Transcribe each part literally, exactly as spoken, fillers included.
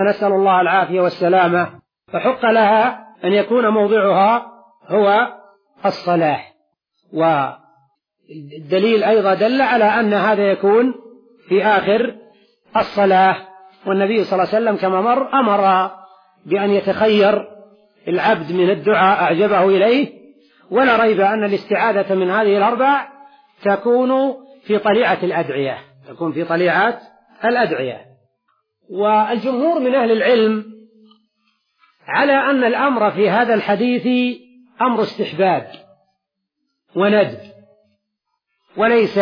فنسأل الله العافية والسلامة، فحق لها أن يكون موضعها هو الصلاة. والدليل أيضا دل على أن هذا يكون في آخر الصلاة، والنبي صلى الله عليه وسلم كما مر أمر بأن يتخير العبد من الدعاء أعجبه إليه، ولا ريب أن الاستعاذة من هذه الأربع تكون في طليعة الأدعية تكون في طليعة الأدعية. والجمهور من أهل العلم على أن الأمر في هذا الحديث أمر استحباب وندب، وليس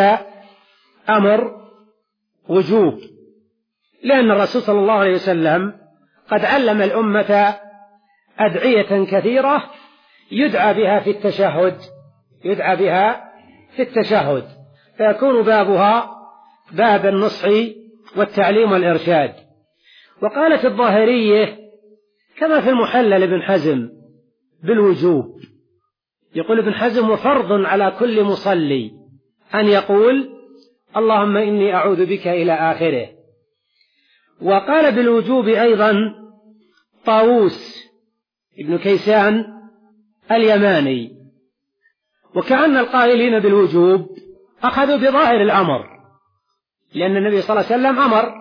أمر وجوب، لأن الرسول صلى الله عليه وسلم قد علم الأمة أدعية كثيرة يدعى بها في التشهد يدعى بها في التشهد فيكون بابها باب النصح والتعليم والإرشاد. وقالت الظاهرية كما في المحلل ابن حزم بالوجوب، يقول ابن حزم: وفرض على كل مصلي أن يقول اللهم إني أعوذ بك إلى آخره. وقال بالوجوب أيضا طاووس ابن كيسان اليماني. وكأن القائلين بالوجوب أخذوا بظاهر الأمر، لأن النبي صلى الله عليه وسلم أمر،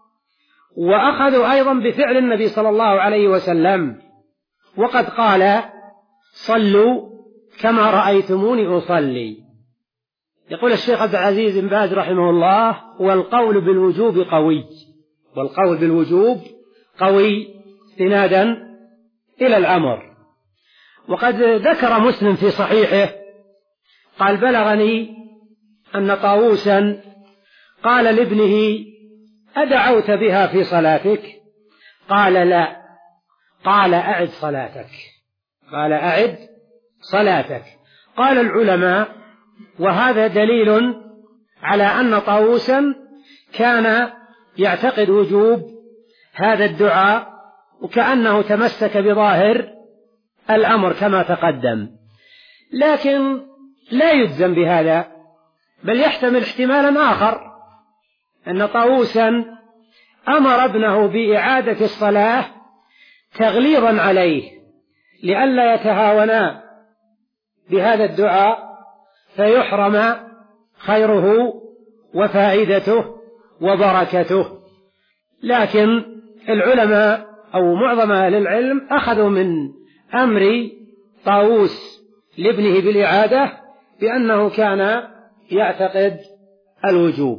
وأخذوا أيضا بفعل النبي صلى الله عليه وسلم، وقد قال: صلوا كما رأيتموني أصلي. يقول الشيخ عبد العزيز بن باز رحمه الله: والقول بالوجوب قوي والقول بالوجوب قوي استنادا إلى الأمر. وقد ذكر مسلم في صحيحه قال: بلغني أن طاووسا قال لابنه: أدعوت بها في صلاتك؟ قال: لا. قال: أعد صلاتك قال أعد صلاتك. قال العلماء: وهذا دليل على أن طاووسا كان يعتقد وجوب هذا الدعاء، وكأنه تمسك بظاهر الأمر كما تقدم، لكن لا يجزم بهذا، بل يحتمل احتمالا آخر، أن طاووسا أمر ابنه بإعادة الصلاة تغليظا عليه لئلا يتهاونا بهذا الدعاء فيحرم خيره وفائدته وبركته. لكن العلماء أو معظم أهل العلم أخذوا من أمر طاووس لابنه بالإعادة بأنه كان يعتقد الوجوب.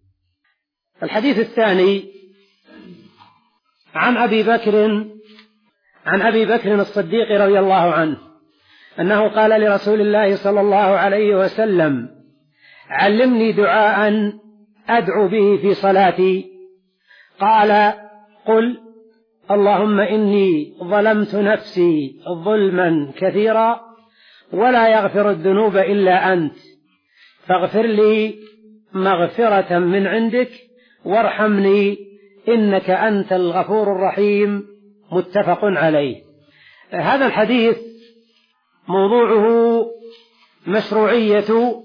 الحديث الثاني عن أبي بكر عن أبي بكر الصديق رضي الله عنه أنه قال لرسول الله صلى الله عليه وسلم: علمني دعاء أدعو به في صلاتي. قال: قل اللهم إني ظلمت نفسي ظلما كثيرا ولا يغفر الذنوب إلا أنت فاغفر لي مغفرة من عندك وارحمني إنك أنت الغفور الرحيم. متفق عليه. هذا الحديث موضوعه مشروعية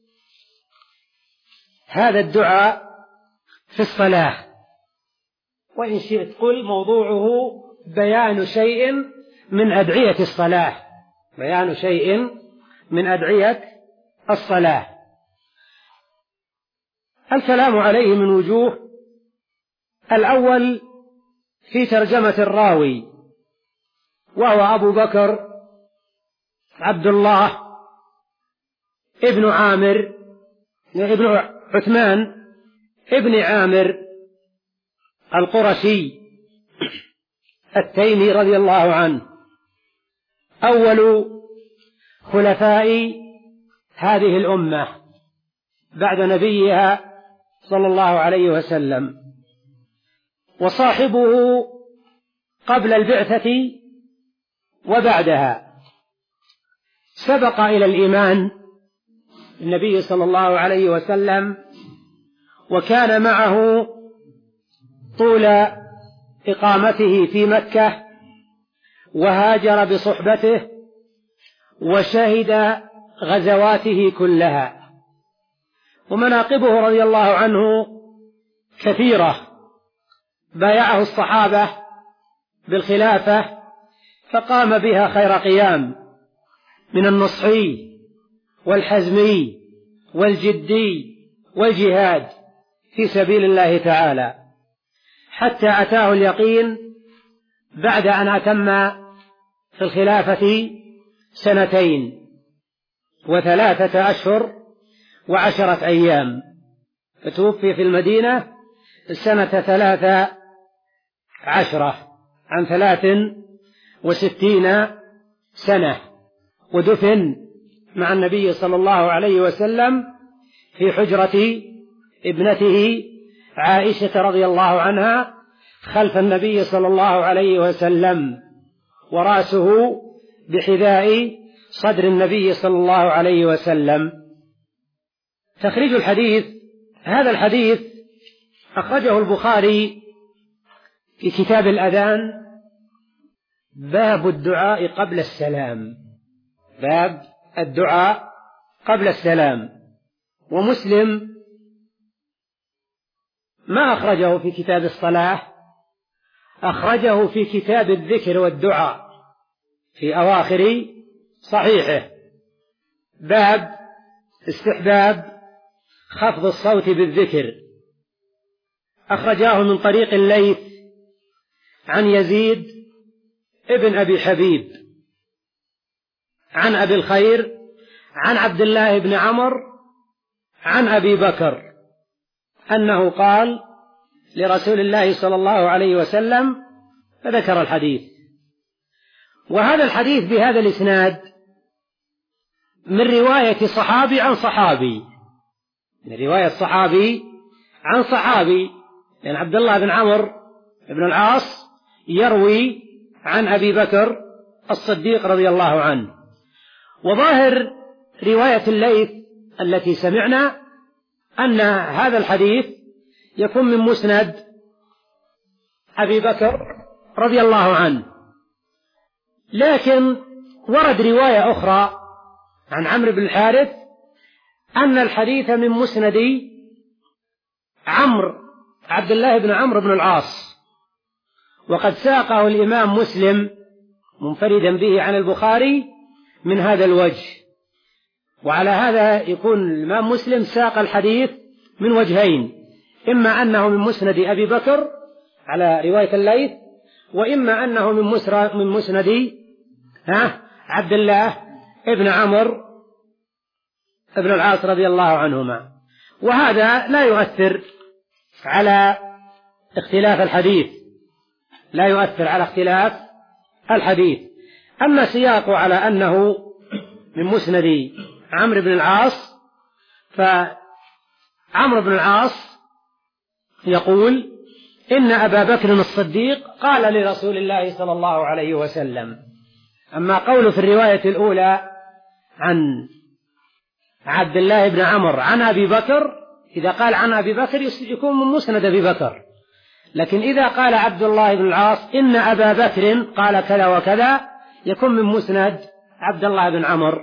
هذا الدعاء في الصلاة، وإن شئت قل موضوعه بيان شيء من أدعية الصلاة بيان شيء من أدعية الصلاة. الكلام عليه من وجوه: الأول في ترجمة الراوي، وهو أبو بكر عبد الله ابن عامر ابن عثمان ابن عامر القرشي التيمي رضي الله عنه، أول خلفاء هذه الأمة بعد نبيها صلى الله عليه وسلم، وصاحبه قبل البعثة وبعدها. سبق إلى الإيمان النبي صلى الله عليه وسلم، وكان معه طول إقامته في مكة، وهاجر بصحبته وشهد غزواته كلها. ومناقبه رضي الله عنه كثيرة، بايعه الصحابة بالخلافة فقام بها خير قيام من النصحي والحزمي والجدي والجهاد في سبيل الله تعالى، حتى أتاه اليقين بعد أن أتم في الخلافة سنتين وثلاثة أشهر وعشرة أيام، فتوفي في المدينة سنة ثلاث عشرة عن ثلاث وستين سنة، ودفن مع النبي صلى الله عليه وسلم في حجرة ابنته عائشة رضي الله عنها خلف النبي صلى الله عليه وسلم، ورأسه بحذاء صدر النبي صلى الله عليه وسلم. تخريج الحديث: هذا الحديث أخرجه البخاري في كتاب الأذان باب الدعاء قبل السلام، باب الدعاء قبل السلام. ومسلم ما أخرجه في كتاب الصلاة، أخرجه في كتاب الذكر والدعاء في أواخر صحيحه، باب استحباب خفض الصوت بالذكر. أخرجاه من طريق الليث عن يزيد ابن أبي حبيب عن أبي الخير عن عبد الله بن عمرو عن أبي بكر أنه قال لرسول الله صلى الله عليه وسلم، فذكر الحديث. وهذا الحديث بهذا الإسناد من رواية صحابي عن صحابي، من رواية صحابي عن صحابي، لأن عبد الله بن عمرو بن العاص يروي عن أبي بكر الصديق رضي الله عنه. وظاهر رواية الليث التي سمعنا أن هذا الحديث يكون من مسند أبي بكر رضي الله عنه، لكن ورد رواية أخرى عن عمرو بن الحارث أن الحديث من مسند عمرو عبد الله بن عمرو بن العاص، وقد ساقه الإمام مسلم منفردا به عن البخاري من هذا الوجه. وعلى هذا يكون الإمام مسلم ساق الحديث من وجهين، إما أنه من مسند أبي بكر على رواية الليث، وإما أنه من من مسند ها عبد الله ابن عمرو ابن العاص رضي الله عنهما. وهذا لا يؤثر على اختلاف الحديث، لا يؤثر على اختلاف الحديث. أما سياقه على أنه من مسند عمرو بن العاص، فعمرو بن العاص يقول إن أبا بكر الصديق قال لرسول الله صلى الله عليه وسلم. أما قوله في الرواية الأولى عن عبد الله بن عمرو عن أبي بكر، إذا قال عن أبي بكر يكون من مسند أبي بكر، لكن إذا قال عبد الله بن العاص إن أبا بكر قال كذا وكذا يكون من مسند عبد الله بن عمرو.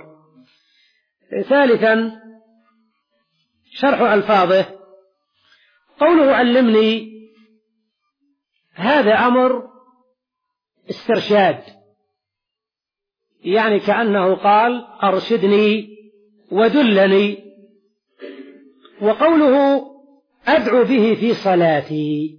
ثالثا شرح ألفاظه: قوله علمني هذا أمر استرشاد، يعني كأنه قال أرشدني ودلني. وقوله أدعو به في صلاتي،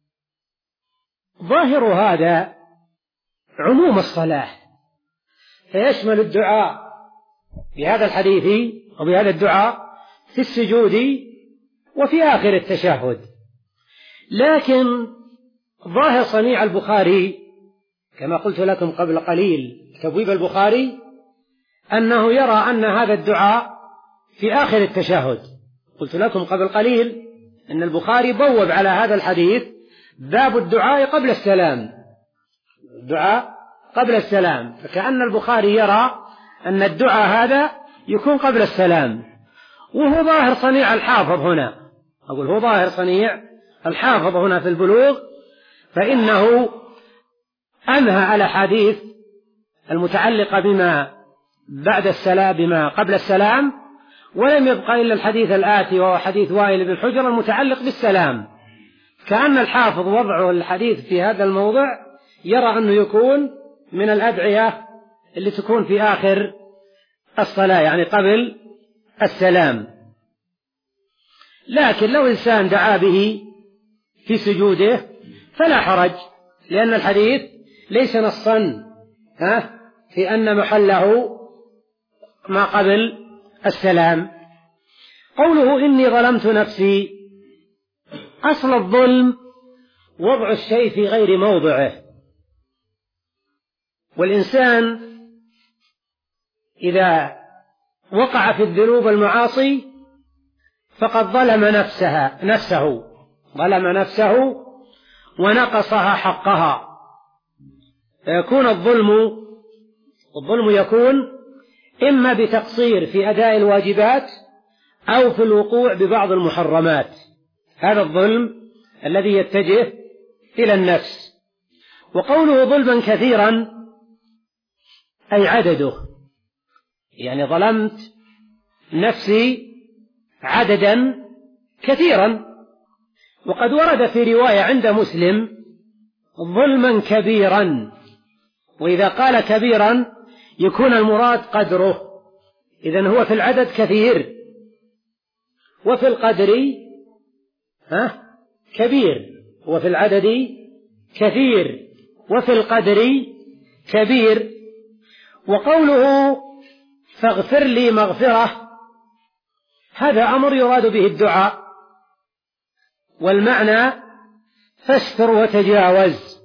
ظاهر هذا عموم الصلاة، فيشمل الدعاء بهذا الحديث وبهذا الدعاء في السجود وفي آخر التشهد. لكن ظاهر صنيع البخاري كما قلت لكم قبل قليل تبويب البخاري أنه يرى أن هذا الدعاء في آخر التشهد. قلت لكم قبل قليل أن البخاري بوب على هذا الحديث باب الدعاء قبل السلام، الدعاء قبل السلام، فكأن البخاري يرى أن الدعاء هذا يكون قبل السلام. وهو ظاهر صنيع الحافظ هنا، أقول هو ظاهر صنيع الحافظ هنا في البلوغ، فإنه أنهى الأحاديث المتعلقة بما بعد السلام بما قبل السلام، ولم يبقى إلا الحديث الآتي وهو حديث وائل بن حجر المتعلق بالسلام. كأن الحافظ وضعه الحديث في هذا الموضع يرى أنه يكون من الأدعية اللي تكون في آخر الصلاة، يعني قبل السلام. لكن لو إنسان دعا به في سجوده فلا حرج، لأن الحديث ليس نصا ها في أن محله ما قبل السلام. قوله إني ظلمت نفسي، أصل الظلم وضع الشيء في غير موضعه، والإنسان إذا وقع في الذنوب والمعاصي فقد ظلم نفسها نفسه ظلم نفسه ونقصها حقها. فيكون الظلم الظلم يكون إما بتقصير في أداء الواجبات أو في الوقوع ببعض المحرمات، هذا الظلم الذي يتجه إلى النفس. وقوله ظلما كثيرا أي عدده، يعني ظلمت نفسي عددا كثيرا. وقد ورد في رواية عند مسلم ظلما كبيرا، وإذا قال كبيرا يكون المراد قدره، إذن هو في العدد كثير وفي القدر ها كبير، هو في العدد كثير وفي القدر كبير. وقوله فاغفر لي مغفرة، هذا أمر يراد به الدعاء، والمعنى فاستر وتجاوز.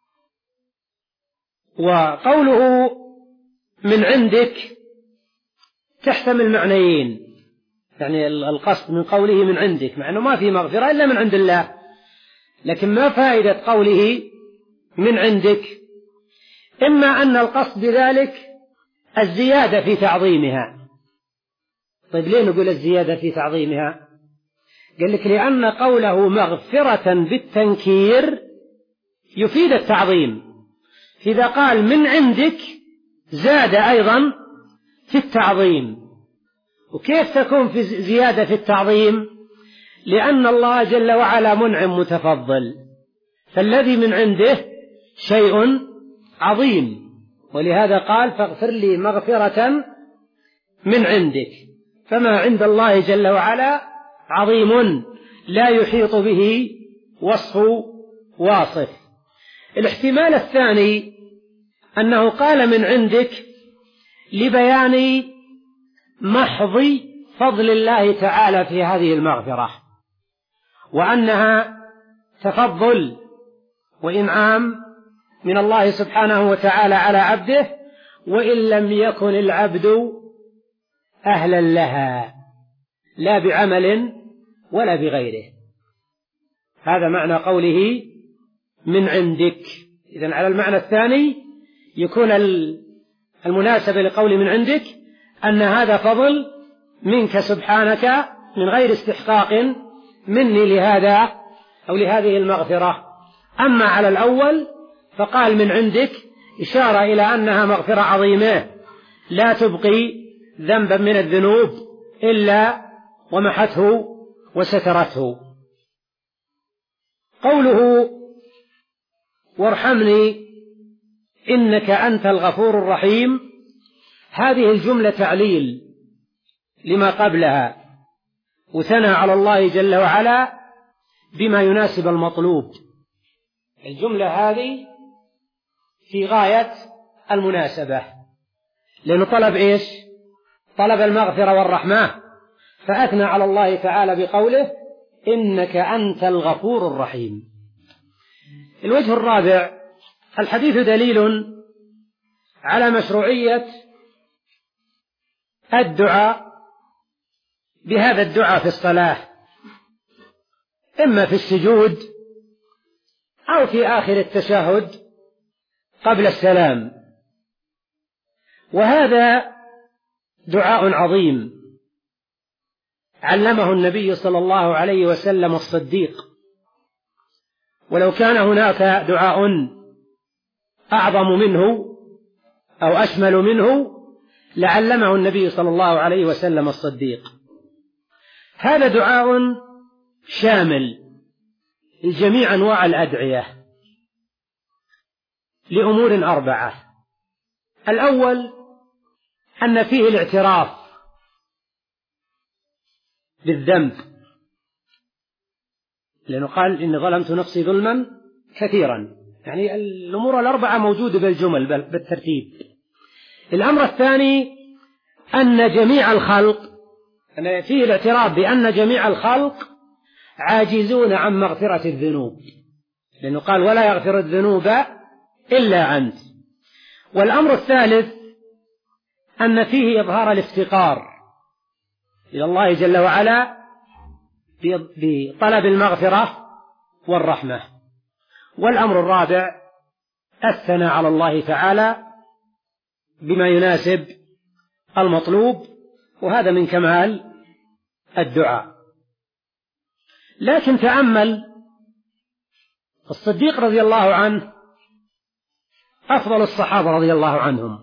وقوله من عندك تحتمل معنيين، يعني القصد من قوله من عندك مع أنه ما في مغفرة إلا من عند الله، لكن ما فائدة قوله من عندك؟ إما أن القصد بذلك الزيادة في تعظيمها. طيب ليه نقول الزيادة في تعظيمها؟ قال لك لأن قوله مغفرة بالتنكير يفيد التعظيم، إذا قال من عندك زاد أيضا في التعظيم. وكيف تكون في زيادة في التعظيم؟ لأن الله جل وعلا منعم متفضل، فالذي من عنده شيء عظيم، ولهذا قال فاغفر لي مغفرة من عندك. فما عند الله جل وعلا عظيم لا يحيط به وصف واصف. الاحتمال الثاني أنه قال من عندك لبيان محض فضل الله تعالى في هذه المغفرة، وأنها تفضل وإنعام من الله سبحانه وتعالى على عبده، وإن لم يكن العبد أهلا لها لا بعمل ولا بغيره. هذا معنى قوله من عندك. إذن على المعنى الثاني يكون المناسبة لقول من عندك أن هذا فضل منك سبحانك من غير استحقاق مني لهذا أو لهذه المغفرة. أما على الأول فقال من عندك إشارة إلى أنها مغفرة عظيمة لا تبقي ذنبا من الذنوب إلا ومحته وسترته. قوله وارحمني إنك أنت الغفور الرحيم، هذه الجملة تعليل لما قبلها، وثنى على الله جل وعلا بما يناسب المطلوب. الجملة هذه في غاية المناسبة، لأنه طلب إيش؟ طلب المغفرة والرحمة، فأثنى على الله تعالى بقوله إنك أنت الغفور الرحيم. الوجه الرابع، الحديث دليل على مشروعية الدعاء بهذا الدعاء في الصلاة، إما في السجود أو في آخر التشهد قبل السلام. وهذا دعاء عظيم علمه النبي صلى الله عليه وسلم الصديق، ولو كان هناك دعاء أعظم منه أو أشمل منه لعلمه النبي صلى الله عليه وسلم الصديق. هذا دعاء شامل لجميع أنواع الأدعية، لأمور أربعة. الأول أن فيه الاعتراف بالذنب، لأنه قال إني ظلمت نفسي ظلما كثيرا، يعني الأمور الأربعة موجودة بالجمل بالترتيب. الأمر الثاني أن جميع الخلق، أن فيه الاعتراف بأن جميع الخلق عاجزون عن مغفرة الذنوب، لأنه قال ولا يغفر الذنوب إلا أنت. والأمر الثالث أن فيه إظهار الافتقار إلى الله جل وعلا بطلب المغفرة والرحمة. والأمر الرابع الثناء على الله تعالى بما يناسب المطلوب، وهذا من كمال الدعاء. لكن تأمل الصديق رضي الله عنه أفضل الصحابة رضي الله عنهم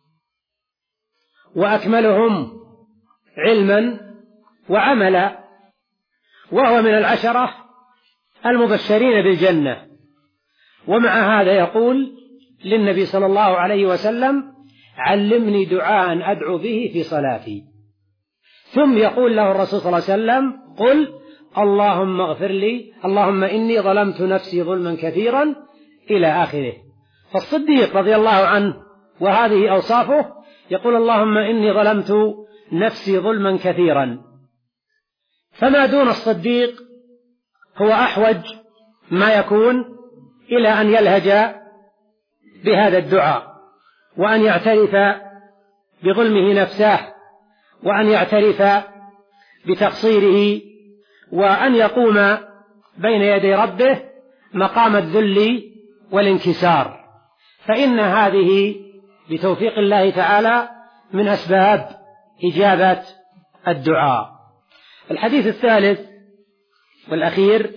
وأكملهم علما وعملا، وهو من العشرة المبشرين بالجنة، ومع هذا يقول للنبي صلى الله عليه وسلم علمني دعاء أدعو به في صلاتي، ثم يقول له الرسول صلى الله عليه وسلم قل اللهم اغفر لي، اللهم إني ظلمت نفسي ظلما كثيرا إلى آخره. فالصديق رضي الله عنه وهذه أوصافه يقول اللهم إني ظلمت نفسي ظلما كثيرا. فما دون الصديق هو أحوج ما يكون إلى أن يلهج بهذا الدعاء، وأن يعترف بظلمه نفسه، وأن يعترف بتقصيره، وأن يقوم بين يدي ربه مقام الذل والانكسار، فإن هذه بتوفيق الله تعالى من أسباب إجابة الدعاء. الحديث الثالث والأخير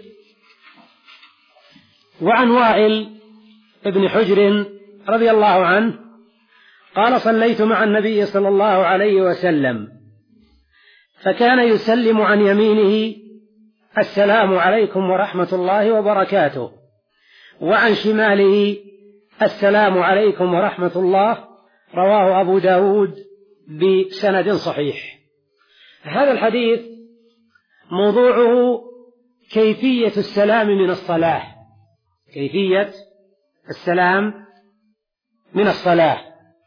وعن وائل ابن حجر رضي الله عنه قال صليت مع النبي صلى الله عليه وسلم فكان يسلم عن يمينه السلام عليكم ورحمة الله وبركاته، وعن شماله السلام عليكم ورحمة الله، رواه أبو داود بسند صحيح. هذا الحديث موضوعه كيفية السلام من الصلاة، كيفية السلام من الصلاة،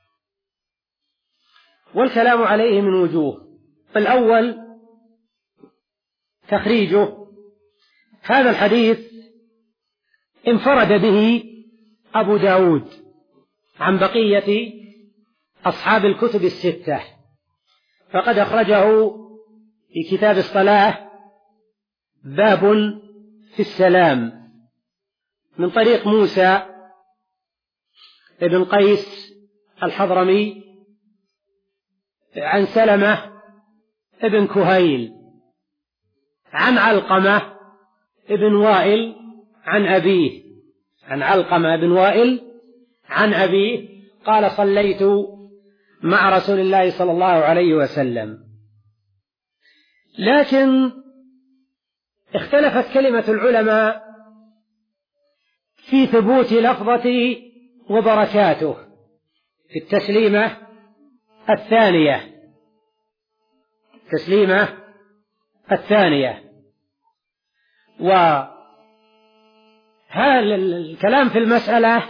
والكلام عليه من وجوه. الأول تخريجه. هذا الحديث انفرد به أبو داود عن بقية أصحاب الكتب الستة، فقد أخرجه في كتاب الصلاة باب في السلام من طريق موسى ابن قيس الحضرمي عن سلمة ابن كهيل عن علقمة ابن وائل عن أبيه، عن علقمة ابن وائل عن أبيه قال صليت مع رسول الله صلى الله عليه وسلم. لكن اختلفت كلمة العلماء في ثبوت لفظة وبركاته في التسليمة الثانية، التسليمة الثانية. وهذا الكلام في المسألة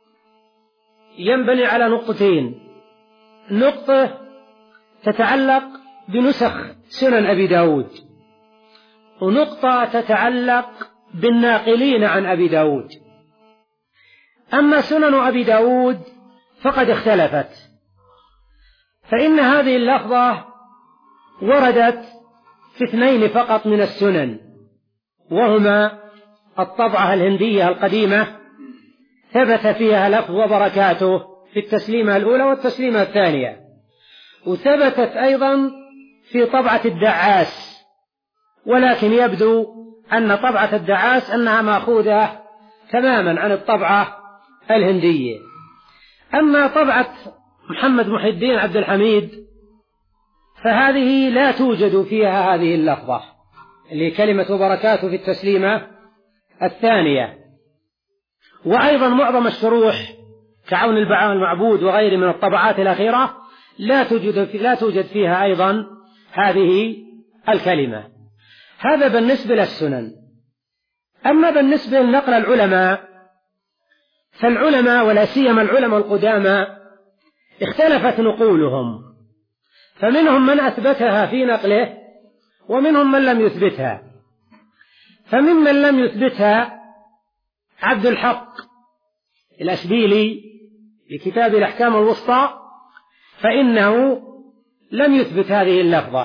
ينبني على نقطتين: نقطة تتعلق بنسخ سنن أبي داود، ونقطة تتعلق بالناقلين عن أبي داود. أما سنن أبي داود فقد اختلفت، فإن هذه اللفظة وردت في اثنين فقط من السنن، وهما الطبعة الهندية القديمة ثبت فيها لفظ وبركاته في التسليمة الأولى والتسليمة الثانية، وثبتت أيضا في طبعة الدعاس، ولكن يبدو أن طبعة الدعاس أنها مأخوذة تماما عن الطبعة الهندية. أما طبعة محمد محي الدين عبد الحميد فهذه لا توجد فيها هذه اللفظة اللي كلمة وبركاته في التسليمة الثانية. وأيضا معظم الشروح كعون المعبود وغيره من الطبعات الأخيرة لا توجد لا توجد فيها أيضا هذه الكلمة. هذا بالنسبة للسنن. أما بالنسبة لنقل العلماء فالعلماء ولا سيما العلماء القدامى اختلفت نقولهم، فمنهم من أثبتها في نقله ومنهم من لم يثبتها. فممن لم يثبتها عبد الحق الأشبيلي في كتاب الأحكام الوسطى، فإنه لم يثبت هذه اللفظة.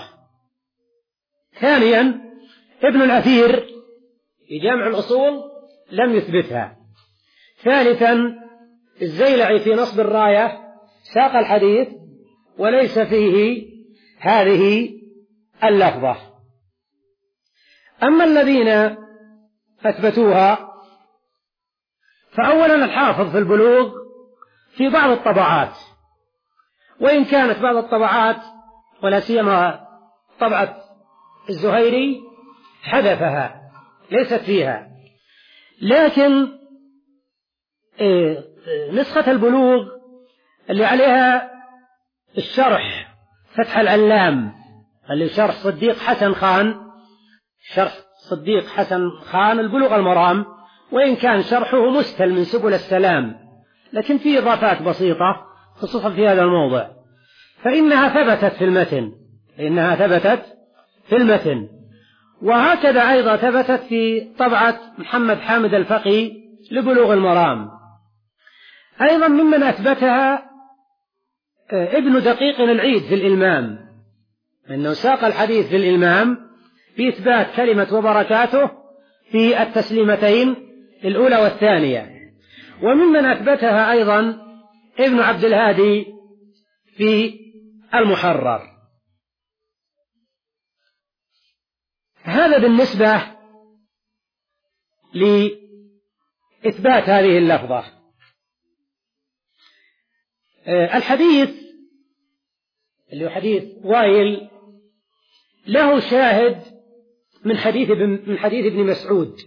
ثانيا ابن الأثير في جامع الأصول لم يثبتها. ثالثا الزيلعي في نصب الراية ساق الحديث وليس فيه هذه اللفظة. أما الذين أثبتوها فأولا الحافظ في البلوغ في بعض الطبعات، وإن كانت بعض الطبعات ولا سيما طبعة الزهيري حذفها ليست فيها، لكن نسخة البلوغ اللي عليها الشرح فتح العلام اللي شرح صديق حسن خان، شرح صديق حسن خان البلوغ المرام، وإن كان شرحه مستل من سبل السلام لكن فيه إضافات بسيطة خصوصا في هذا الموضع، فإنها ثبتت في المتن فإنها ثبتت في المتن وهكذا أيضا ثبتت في طبعة محمد حامد الفقي لبلوغ المرام. أيضا ممن أثبتها ابن دقيق العيد في الإلمام، أنه ساق الحديث في الإلمام بإثبات كلمة وبركاته في التسليمتين الأولى والثانية. وممن أثبتها أيضا ابن عبد الهادي في المحرر. هذا بالنسبة لإثبات هذه اللفظة. الحديث اللي هو حديث وائل له شاهد من حديث من حديث ابن مسعود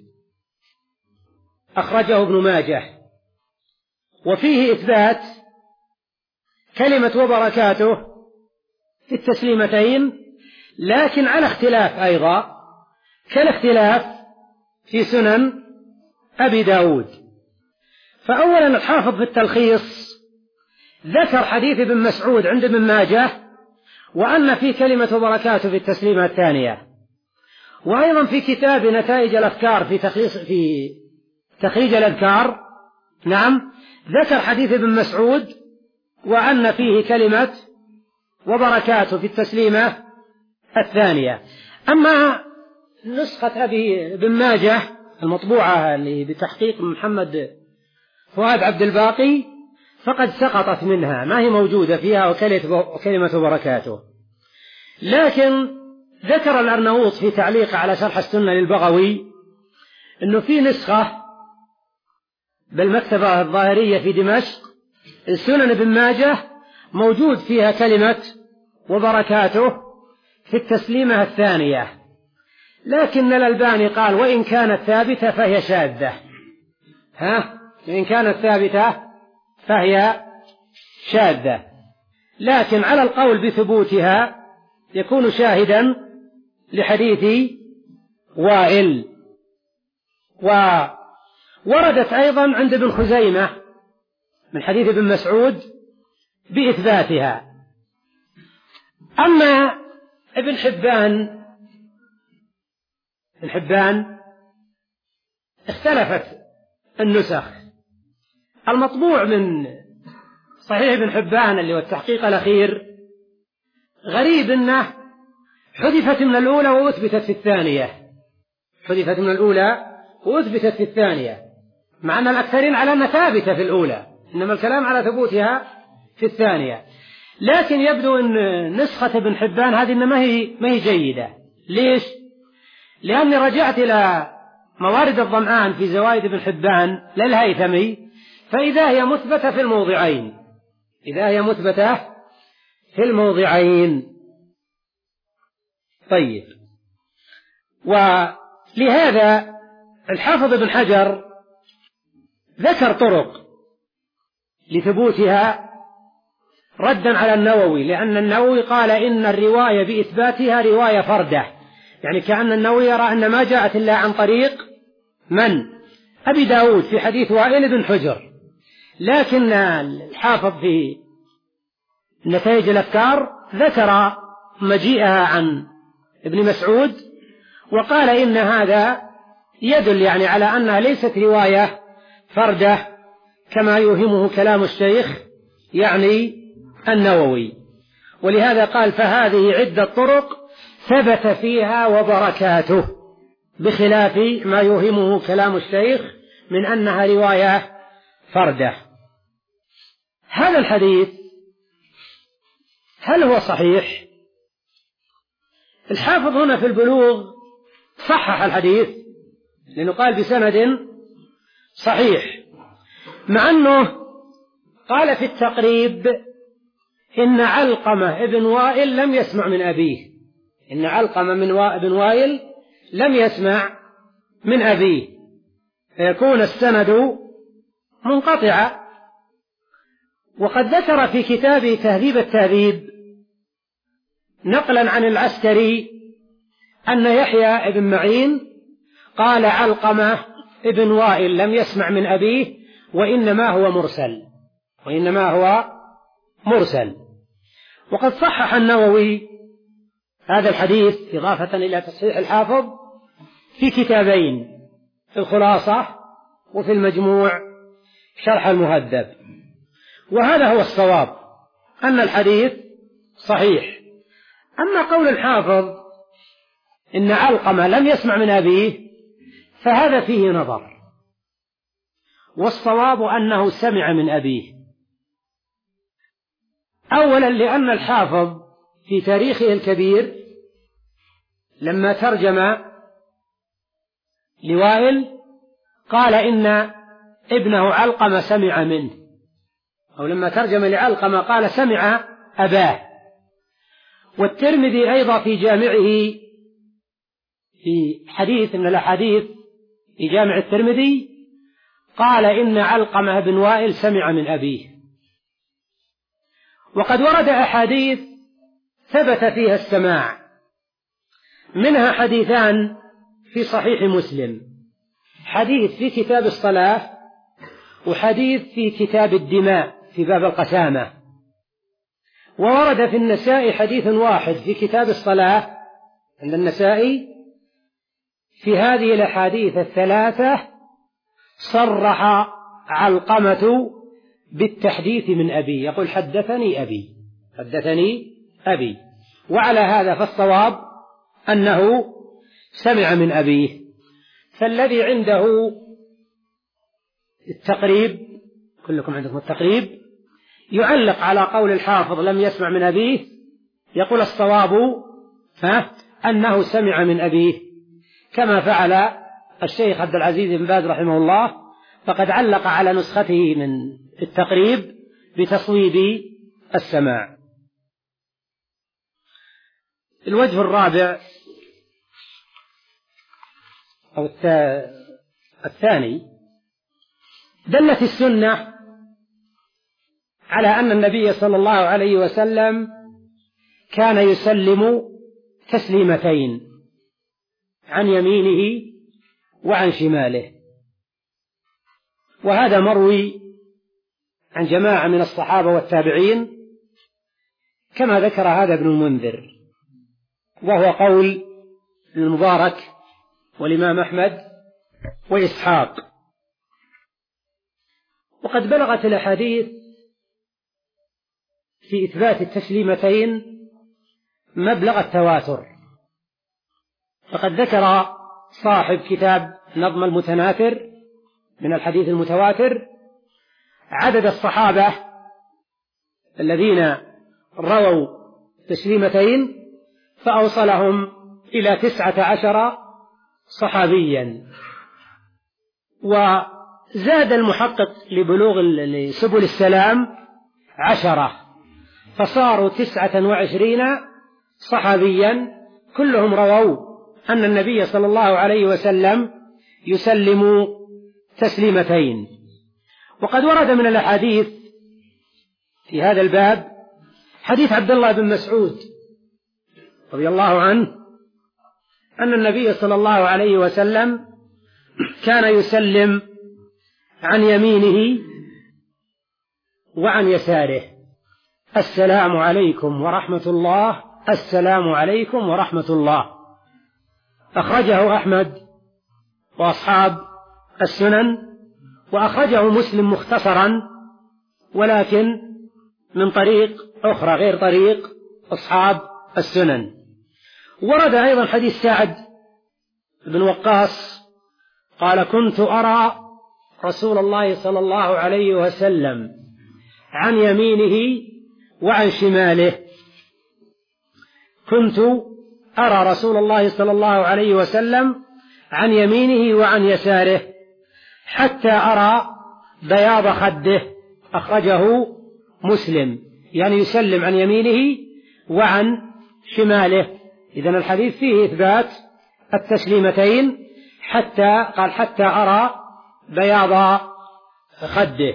أخرجه ابن ماجه، وفيه إثبات كلمة وبركاته في التسليمتين، لكن على اختلاف أيضا كالاختلاف في سنن أبي داود. فأولا الحافظ في التلخيص ذكر حديث ابن مسعود عند ابن ماجه وأن في كلمة وبركاته في التسليمة الثانية، وأيضا في كتاب نتائج الأفكار في تخليص في تخريج الأذكار نعم ذكر حديث ابن مسعود وأن فيه كلمة وبركاته في التسليمة الثانية. أما نسخة أبي بن ماجه المطبوعة اللي بتحقيق محمد فؤاد عبد الباقي فقد سقطت منها، ما هي موجودة فيها وكلمة وبركاته. لكن ذكر الأرناؤوط في تعليق على شرح السنة للبغوي أنه في نسخة بالمكتبة الظاهرية في دمشق السنن ابن ماجه موجود فيها كلمة وبركاته في التسليمة الثانية، لكن الألباني قال وإن كانت ثابتة فهي شاذة. ها وإن كانت ثابتة فهي شاذة، لكن على القول بثبوتها يكون شاهدا لحديث وائل. ووردت أيضا عند ابن خزيمة من حديث ابن مسعود بإثباتها. أما ابن حبان ابن حبان اختلفت النسخ. المطبوع من صحيح ابن حبان اللي هو التحقيق الأخير غريب أنه حذفت من الأولى وأثبتت في الثانية، حذفت من الأولى وأثبتت في الثانية، مع أن الأكثرين على أنها ثابتة في الأولى، إنما الكلام على ثبوتها في الثانية. لكن يبدو أن نسخة ابن حبان هذه ما هي ما هي جيدة. ليش؟ لأني رجعت إلى موارد الظمآن في زوائد ابن حبان للهيثمي فإذا هي مثبتة في الموضعين، إذا هي مثبتة في الموضعين. طيب، ولهذا الحافظ ابن حجر ذكر طرق لثبوتها ردا على النووي، لأن النووي قال إن الرواية بإثباتها رواية فردة، يعني كأن النووي يرى أن ما جاءت إلا عن طريق من؟ أبي داود في حديث وائل بن حجر. لكن الحافظ في نتائج الأفكار ذكر مجيئها عن ابن مسعود، وقال إن هذا يدل يعني على أنها ليست رواية فردة كما يوهمه كلام الشيخ يعني النووي. ولهذا قال فهذه عدة طرق ثبت فيها وبركاته، بخلاف ما يوهمه كلام الشيخ من أنها رواية فردة. هذا الحديث هل هو صحيح؟ الحافظ هنا في البلوغ صحح الحديث لأنه قال بسند صحيح، مع أنه قال في التقريب إن علقمة ابن وائل لم يسمع من أبيه، إن علقمة من ابن وائل لم يسمع من أبيه، فيكون السند منقطعا. وقد ذكر في كتابه تهذيب التهذيب نقلا عن العسكري أن يحيى ابن معين قال علقمة ابن وائل لم يسمع من أبيه وإنما هو مرسل، وإنما هو مرسل. وقد صحح النووي هذا الحديث إضافة إلى تصحيح الحافظ في كتابين، في الخلاصة وفي المجموع شرح المهذب. وهذا هو الصواب أن الحديث صحيح. أما قول الحافظ إن علقمة لم يسمع من أبيه فهذا فيه نظر، والصواب أنه سمع من أبيه. أولا لأن الحافظ في تاريخه الكبير لما ترجم لوائل قال إن ابنه علقمة سمع منه، أو لما ترجم لعلقمة قال سمع أباه. والترمذي أيضا في جامعه في حديث من الأحاديث في جامع الترمذي قال إن علقمة بن وائل سمع من أبيه. وقد ورد أحاديث ثبت فيها السماع، منها حديثان في صحيح مسلم، حديث في كتاب الصلاة وحديث في كتاب الدماء في باب القسامة. وورد في النسائي حديث واحد في كتاب الصلاة عند النسائي. في هذه الأحاديث الثلاثة صرح علقمة بالتحديث من أبي، يقول حدثني أبي حدثني أبي. وعلى هذا فالصواب أنه سمع من أبيه. فالذي عنده التقريب، كلكم عندكم التقريب، يعلق على قول الحافظ لم يسمع من أبيه، يقول الصواب ها أنه سمع من أبيه، كما فعل الشيخ عبد العزيز بن باز رحمه الله، فقد علق على نسخته من التقريب بتصويب السماع. الوجه الرابع أو الثاني، دلت السنة على أن النبي صلى الله عليه وسلم كان يسلم تسليمتين عن يمينه وعن شماله، وهذا مروي عن جماعة من الصحابة والتابعين كما ذكر هذا ابن المنذر، وهو قول المبارك والإمام أحمد وإسحاق. وقد بلغت الأحاديث في إثبات التسليمتين مبلغ التواتر، فقد ذكر صاحب كتاب نظم المتناثر من الحديث المتواتر عدد الصحابة الذين رووا تسليمتين فأوصلهم إلى تسعة عشر صحابيا. وزاد المحقق لبلوغ سبل السلام عشرة، فصاروا تسعة وعشرين صحابيا كلهم رووا أن النبي صلى الله عليه وسلم يسلم تسليمتين. وقد ورد من الأحاديث في هذا الباب حديث عبد الله بن مسعود رضي الله عنه أن النبي صلى الله عليه وسلم كان يسلم عن يمينه وعن يساره: السلام عليكم ورحمة الله، السلام عليكم ورحمة الله. أخرجه أحمد وأصحاب السنن، وأخرجه مسلم مختصرا ولكن من طريق أخرى غير طريق أصحاب السنن. ورد أيضا حديث سعد بن وقاص قال: كنت أرى رسول الله صلى الله عليه وسلم عن يمينه وعن شماله. كنت أرى رسول الله صلى الله عليه وسلم عن يمينه وعن يساره حتى أرى بياض خده. أخرجه مسلم، يعني يسلم عن يمينه وعن شماله. إذن الحديث فيه إثبات التسليمتين حتى قال حتى أرى بياض خده.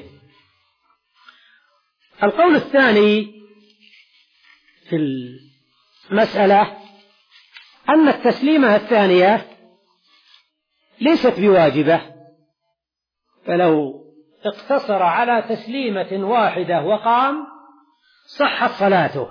القول الثاني في المسألة أن التسليمة الثانية ليست بواجبة، فلو اقتصر على تسليمة واحدة وقام صحت صلاته.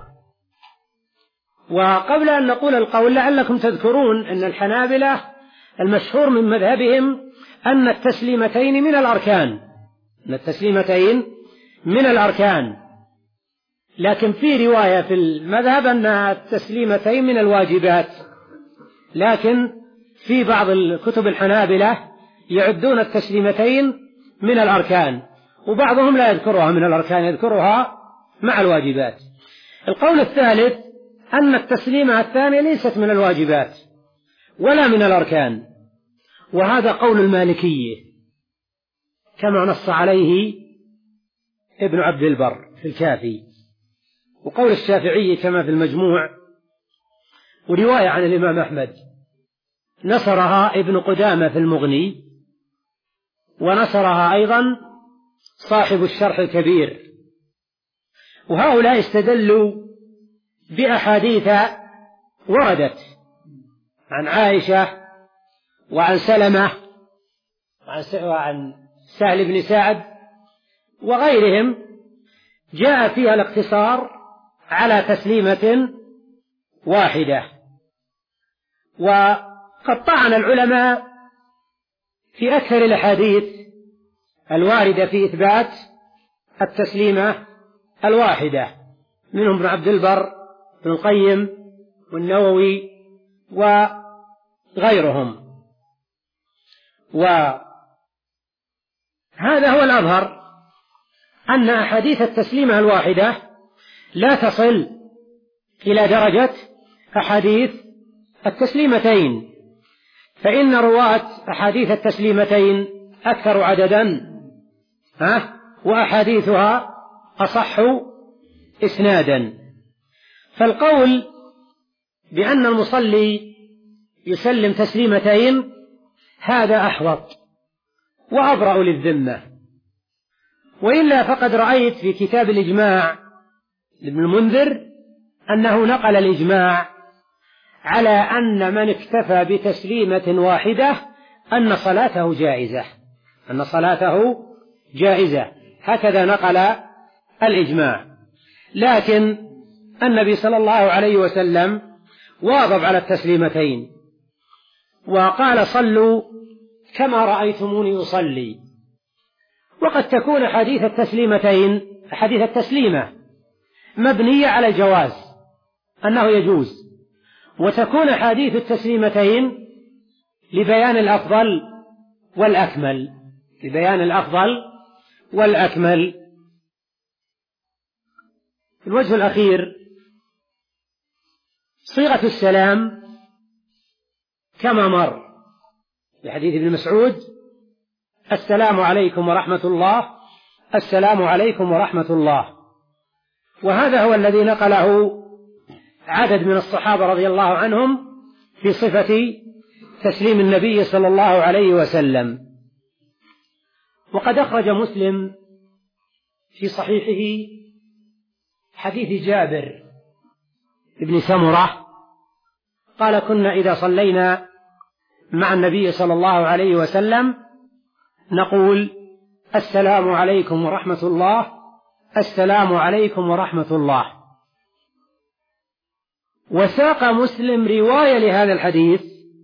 وقبل أن نقول القول لعلكم تذكرون أن الحنابلة المشهور من مذهبهم أن التسليمتين من الأركان، أن التسليمتين من الأركان، لكن في رواية في المذهب أن التسليمتين من الواجبات، لكن في بعض الكتب الحنابلة يعدون التسليمتين من الأركان، وبعضهم لا يذكرها من الأركان، يذكرها مع الواجبات. القول الثالث أن التسليمة الثانية ليست من الواجبات ولا من الأركان، وهذا قول المالكية كما نص عليه ابن عبد البر في الكافي، وقول الشافعي كما في المجموع، ورواية عن الإمام أحمد نصرها ابن قدامة في المغني، ونصرها أيضا صاحب الشرح الكبير. وهؤلاء استدلوا بأحاديث وردت عن عائشة وعن سلمة وعن سهل بن سعد وغيرهم، جاء فيها الاقتصار على تسليمة واحدة. وقد طعن العلماء في أكثر الأحاديث الواردة في إثبات التسليمة الواحدة، منهم ابن عبد البر، ابن القيم، والنووي وغيرهم. وهذا هو الأظهر، أن أحاديث التسليمة الواحدة لا تصل إلى درجة أحاديث التسليمتين، فإن رواة أحاديث التسليمتين أكثر عددا ها وأحاديثها أصح إسنادا. فالقول بأن المصلي يسلم تسليمتين هذا أحوط وأبرأ للذمة. وإلا فقد رأيت في كتاب الإجماع لابن المنذر أنه نقل الإجماع على أن من اكتفى بتسليمة واحدة أن صلاته جائزة، أن صلاته جائزة، هكذا نقل الإجماع. لكن النبي صلى الله عليه وسلم واظب على التسليمتين وقال: صلوا كما رأيتموني أصلي. وقد تكون حديث التسليمتين حديث التسليمة مبنية على الجواز أنه يجوز، وتكون حديث التسليمتين لبيان الأفضل والأكمل، لبيان الأفضل والأكمل. الوجه الأخير صيغة السلام كما مر في حديث ابن مسعود: السلام عليكم ورحمة الله، السلام عليكم ورحمة الله. وهذا هو الذي نقله عدد من الصحابة رضي الله عنهم في صفة تسليم النبي صلى الله عليه وسلم. وقد أخرج مسلم في صحيحه حديث جابر بن سمرة قال: كنا إذا صلينا مع النبي صلى الله عليه وسلم نقول: السلام عليكم ورحمة الله، السلام عليكم ورحمة الله. وساق مسلم رواية لهذا الحديث: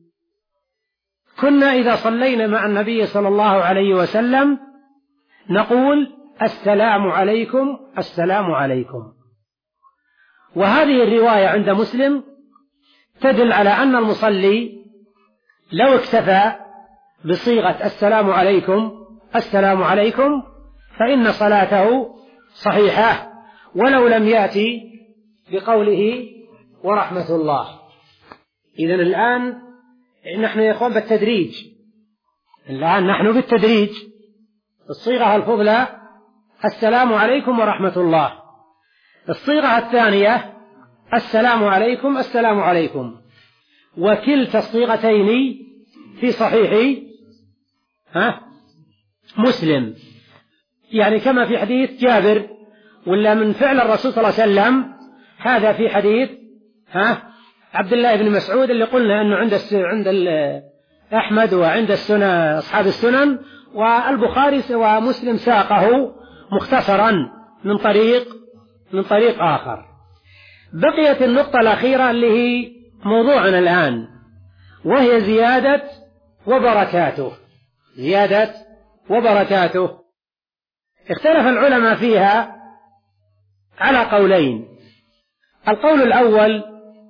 كنا إذا صلينا مع النبي صلى الله عليه وسلم نقول: السلام عليكم، السلام عليكم. وهذه الرواية عند مسلم تدل على أن المصلي لو اكتفى بصيغة السلام عليكم، السلام عليكم، فإن صلاته صحيحة، ولو لم يأتي بقوله ورحمة الله. إذن الآن نحن يا إخوان بالتدريج، الآن نحن بالتدريج. الصيغة الفضلى السلام عليكم ورحمة الله، الصيغة الثانية السلام عليكم، السلام عليكم. وكلتا الصيغتين في صحيح ها مسلم، يعني كما في حديث جابر، ولا من فعل الرسول صلى الله عليه وسلم. هذا في حديث ها عبد الله بن مسعود اللي قلنا أنه عند عند أحمد وعند السنن أصحاب السنن، والبخاري ومسلم ساقه مختصرا من طريق من طريق آخر. بقيت النقطة الأخيرة اللي هي موضوعنا الآن، وهي زيادة وبركاته. زيادة وبركاته اختلف العلماء فيها على قولين. القول الأول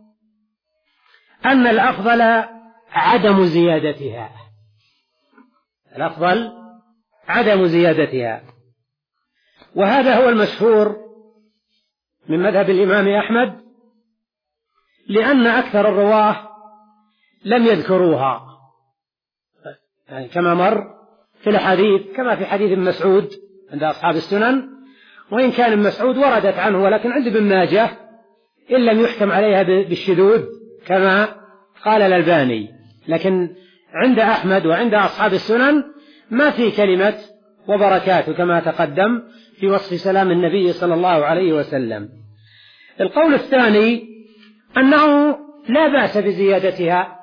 أن الأفضل عدم زيادتها، الأفضل عدم زيادتها، وهذا هو المشهور من مذهب الإمام أحمد، لأن أكثر الرواه لم يذكروها، يعني كما مر في الحديث، كما في حديث ابن مسعود عند أصحاب السنن، وإن كان ابن مسعود وردت عنه، ولكن عند ابن ماجه إن لم يحكم عليها بالشذوذ كما قال الألباني. لكن عند أحمد وعند أصحاب السنن ما في كلمة وبركاته كما تقدم في وصف سلام النبي صلى الله عليه وسلم. القول الثاني أنه لا بأس بزيادتها،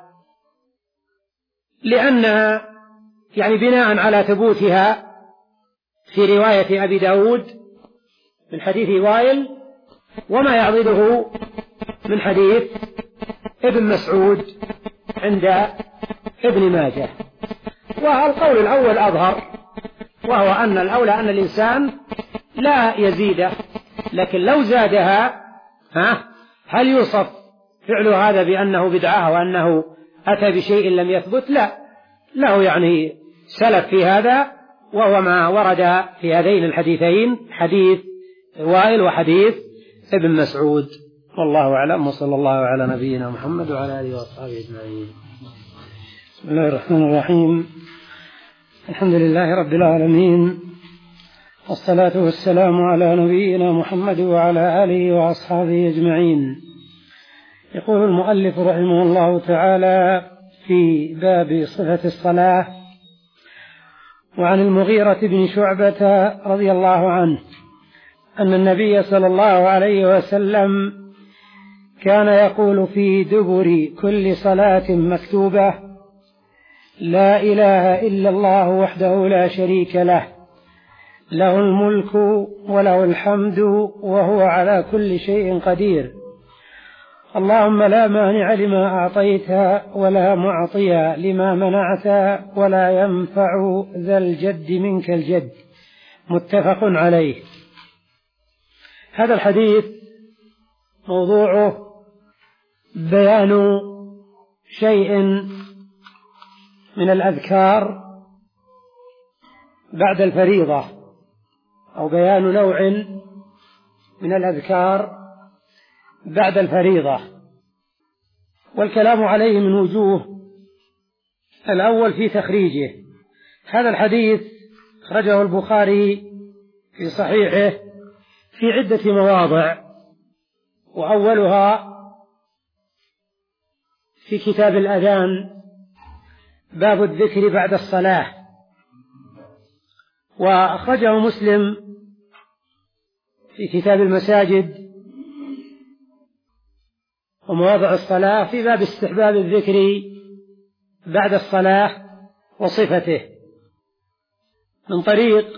لأنها يعني بناء على ثبوتها في رواية أبي داود من حديث وائل، وما يعضده من حديث ابن مسعود عند ابن ماجه. والقول الأول أظهر، وهو أن الأولى أن الإنسان لا يزيده، لكن لو زادها ها هل يوصف فعل هذا بأنه بدعة وأنه أتى بشيء لم يثبت؟ لا، له يعني سلف في هذا، وهو ما ورد في هذين الحديثين، حديث وائل وحديث ابن مسعود. والله أعلم، وصلى الله على نبينا محمد وعلى آله وأصحابه أجمعين. بسم الله الرحمن الرحيم. الحمد لله رب العالمين، والصلاة والسلام على نبينا محمد وعلى آله وأصحابه أجمعين. يقول المؤلف رحمه الله تعالى في باب صفة الصلاة: وعن المغيرة بن شعبة رضي الله عنه أن النبي صلى الله عليه وسلم كان يقول في دبر كل صلاة مكتوبة: لا إله إلا الله وحده لا شريك له، له الملك وله الحمد وهو على كل شيء قدير، اللهم لا مانع لما أعطيت ولا معطي لما منعت ولا ينفع ذا الجد منك الجد. متفق عليه. هذا الحديث موضوعه بيان شيء من الأذكار بعد الفريضة، أو بيان نوع من الأذكار بعد الفريضة، والكلام عليه من وجوه. الأول في تخريجه. هذا الحديث أخرجه البخاري في صحيحه في عدة مواضع، وأولها في كتاب الأذان، باب الذكر بعد الصلاة. وأخرجه مسلم في كتاب المساجد ومواضع الصلاة في باب استحباب الذكر بعد الصلاة وصفته، من طريق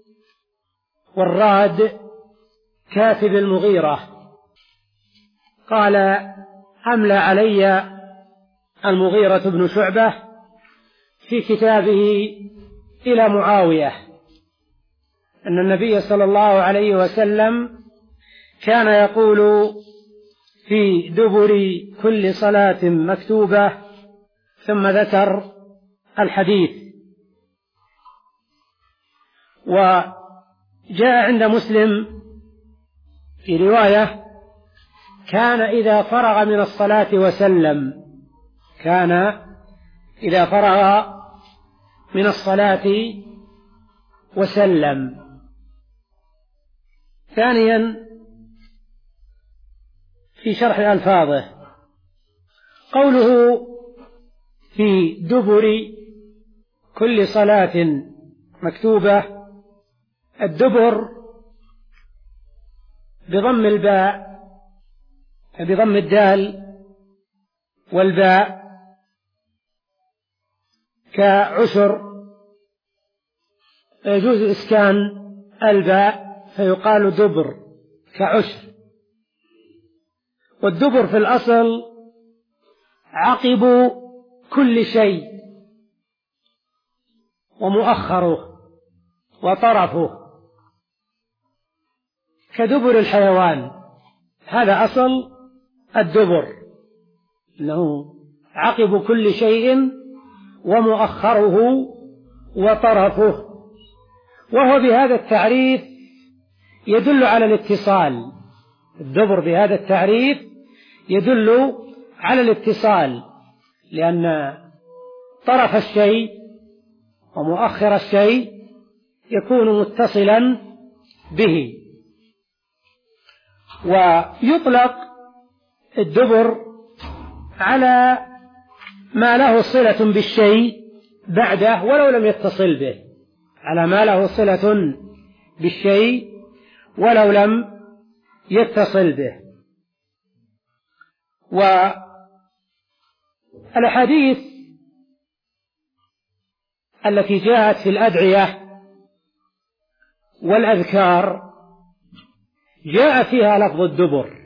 وراد كاتب المغيرة قال: أملى علي المغيرة بن شعبة في كتابه إلى معاوية أن النبي صلى الله عليه وسلم كان يقول في دبر كل صلاة مكتوبة، ثم ذكر الحديث. وجاء عند مسلم في رواية: كان إذا فرغ من الصلاة وسلم كان إذا فرغ من الصلاة وسلم. ثانيا في شرح ألفاظه قوله في دبر كل صلاة مكتوبة، الدبر بضم الباء بضم الدال والباء كعشر، يجوز إسكان الباء فيقال دبر كعشر. والدبر في الأصل عقب كل شيء ومؤخره وطرفه، كدبر الحيوان، هذا أصل الدبر، أنه عقب كل شيء ومؤخره وطرفه. وهو بهذا التعريف يدل على الاتصال، الدبر بهذا التعريف يدل على الاتصال، لأن طرف الشيء ومؤخر الشيء يكون متصلا به. ويطلق الدبر على ما له صلة بالشيء بعده ولو لم يتصل به، على ما له صلة بالشيء ولو لم يتصل به. والأحاديث التي جاءت في الأدعية والأذكار جاء فيها لفظ الدبر،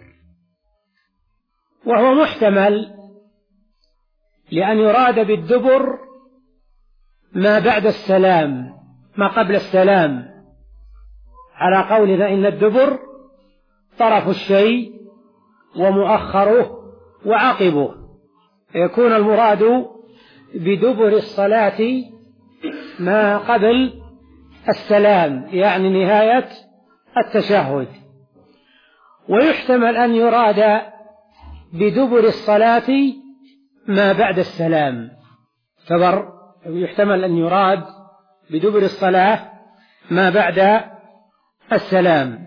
وهو محتمل لأن يراد بالدبر ما بعد السلام، ما قبل السلام، على قولنا إن الدبر طرف الشيء ومؤخره وعقبه، يكون المراد بدبر الصلاة ما قبل السلام، يعني نهاية التشهد. ويحتمل أن يراد بدبر الصلاة ما بعد السلام، فبر يحتمل أن يراد بدبر الصلاة ما بعد السلام.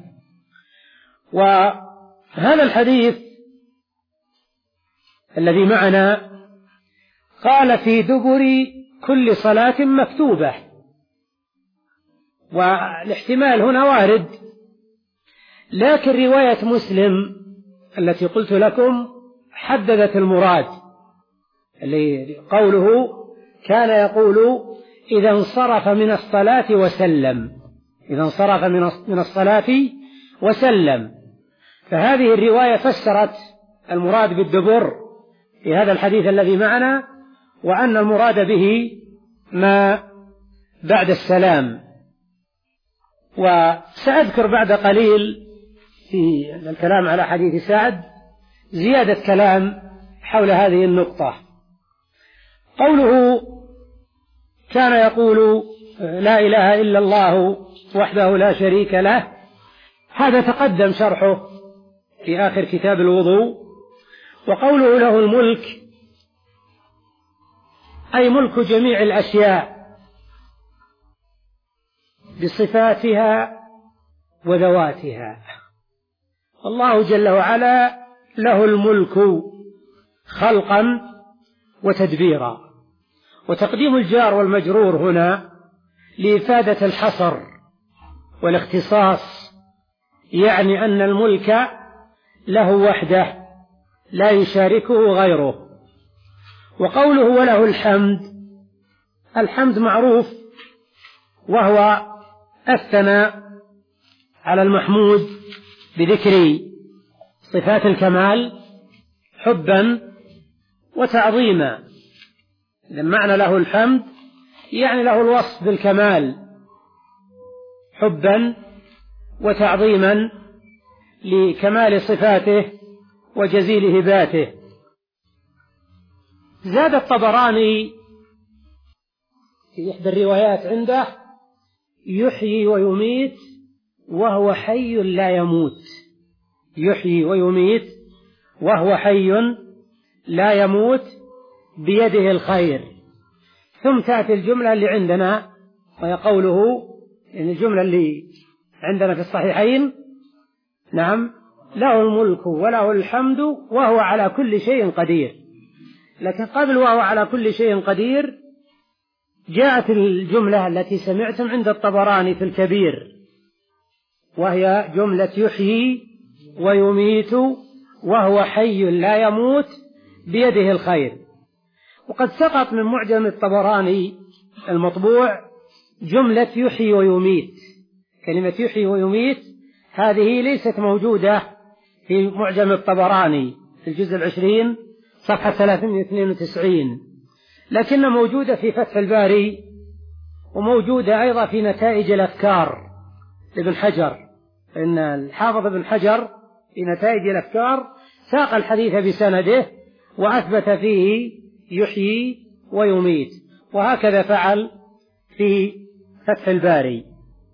وهذا الحديث الذي معنا قال في دبر كل صلاة مكتوبة، والاحتمال هنا وارد، لكن رواية مسلم التي قلت لكم حددت المراد، اللي قوله كان يقول إذا انصرف من الصلاة وسلم، إذا انصرف من الصلاة وسلم. فهذه الرواية فسرت المراد بالدبر في هذا الحديث الذي معنا، وأن المراد به ما بعد السلام. وسأذكر بعد قليل في الكلام على حديث سعد زيادة كلام حول هذه النقطة. قوله كان يقول لا إله إلا الله وحده لا شريك له، هذا تقدم شرحه في آخر كتاب الوضوء. وقوله له الملك أي ملك جميع الأشياء بصفاتها وذواتها. الله جل وعلا له الملك خلقا وتدبيرا. وتقديم الجار والمجرور هنا لإفادة الحصر والاختصاص، يعني أن الملك له وحده لا يشاركه غيره. وقوله وله الحمد، الحمد معروف وهو الثناء على المحمود بذكر صفات الكمال حبا وتعظيما. إذن معنى له الحمد يعني له الوصف بالكمال حبا وتعظيما لكمال صفاته وجزيل هباته. زاد الطبراني في إحدى الروايات عنده يحيي ويميت وهو حي لا يموت، يحيي ويميت وهو حي لا يموت بيده الخير. ثم تأتي الجملة اللي عندنا وهي قوله، إن الجملة اللي عندنا في الصحيحين نعم له الملك وله الحمد وهو على كل شيء قدير. لكن قبل وهو على كل شيء قدير جاءت الجملة التي سمعتم عند الطبراني في الكبير، وهي جملة يحيي ويميت وهو حي لا يموت بيده الخير. وقد سقط من معجم الطبراني المطبوع جملة يحيي ويميت. كلمة يحيي ويميت هذه ليست موجودة في معجم الطبراني في الجزء العشرين صفحة ثلاثمائة واثنين وتسعين، لكن موجودة في فتح الباري، وموجودة أيضا في نتائج الأفكار لابن حجر. إن الحافظ ابن حجر في نتائج الأفكار ساق الحديث بسنده وأثبت فيه يحيي ويميت، وهكذا فعل في فتح الباري.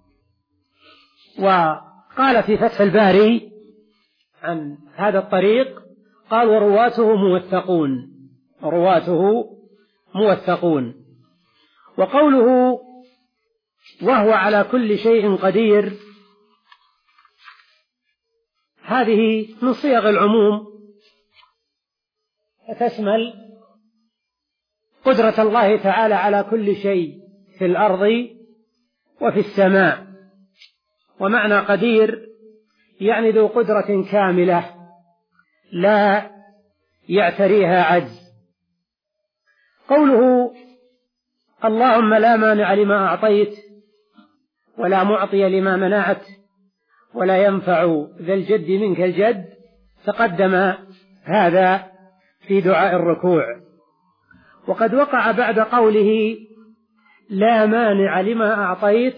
وقال في فتح الباري عن هذا الطريق قال ورواته موثقون، رواته موثقون. وقوله وهو على كل شيء قدير هذه من صيغ العموم، تشمل قدرة الله تعالى على كل شيء في الأرض وفي السماء. ومعنى قدير يعني ذو قدرة كاملة لا يعتريها عجز. قوله اللهم لا مانع لما أعطيت ولا معطي لما منعت ولا ينفع ذا الجد منك الجد، تقدم هذا في دعاء الركوع. وقد وقع بعد قوله لا مانع لما أعطيت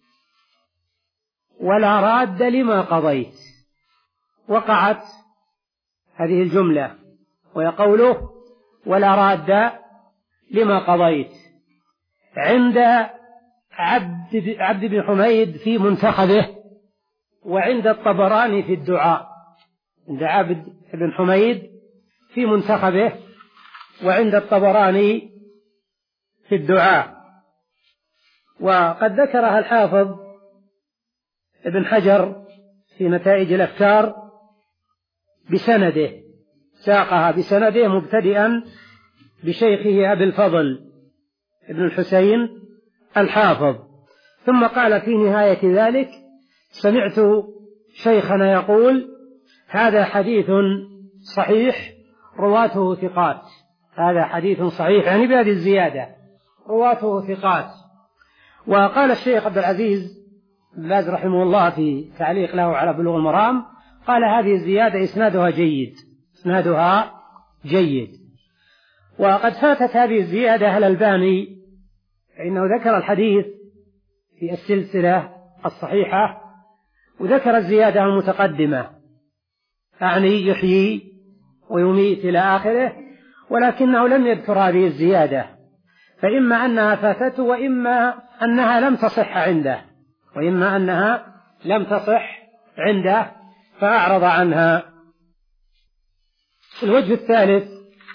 ولا راد لما قضيت، وقعت هذه الجملة وهي قوله ولا راد لما قضيت عند عبد, عبد بن حميد في منتخبه، وعند الطبراني في الدعاء. عند عبد بن حميد في منتخبه وعند الطبراني في الدعاء. وقد ذكرها الحافظ ابن حجر في نتائج الأفكار بسنده، ساقها بسنده مبتدئا بشيخه أبي الفضل ابن الحسين الحافظ، ثم قال في نهاية ذلك سمعت شيخنا يقول هذا حديث صحيح رواته ثقات. هذا حديث صحيح يعني بهذه الزيادة رواته ثقات. وقال الشيخ عبد العزيز بن باز رحمه الله في تعليق له على بلوغ المرام قال هذه الزيادة إسنادها جيد، إسنادها جيد. وقد فاتت هذه الزيادة على الألباني، فإنه ذكر الحديث في السلسلة الصحيحة وذكر الزيادة المتقدمة، أعني يحيي ويميت إلى آخره، ولكنه لم يذكر هذه الزيادة، فإما أنها فاتته وإما أنها لم تصح عنده، وإما أنها لم تصح عنده فأعرض عنها. الوجه الثالث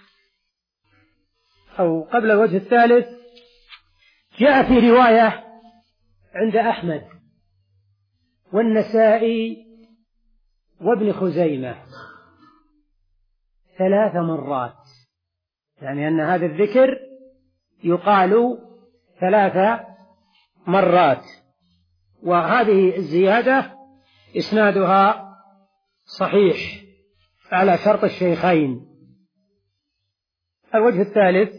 أو قبل الوجه الثالث جاء في رواية عند أحمد والنسائي وابن خزيمة ثلاث مرات، يعني أن هذا الذكر يقال ثلاث مرات. وهذه الزيادة إسنادها صحيح على شرط الشيخين. الوجه الثالث: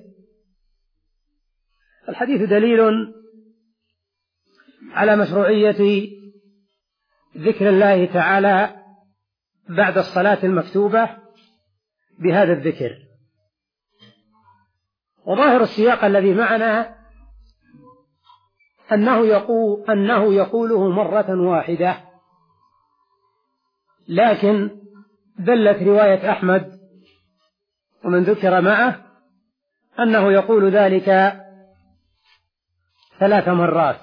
الحديث دليل على مشروعية ذكر الله تعالى بعد الصلاة المكتوبة بهذا الذكر. وظاهر السياق الذي معنا أنه يقول أنه يقوله مرة واحدة، لكن دلت رواية أحمد ومن ذكر معه أنه يقول ذلك ثلاث مرات.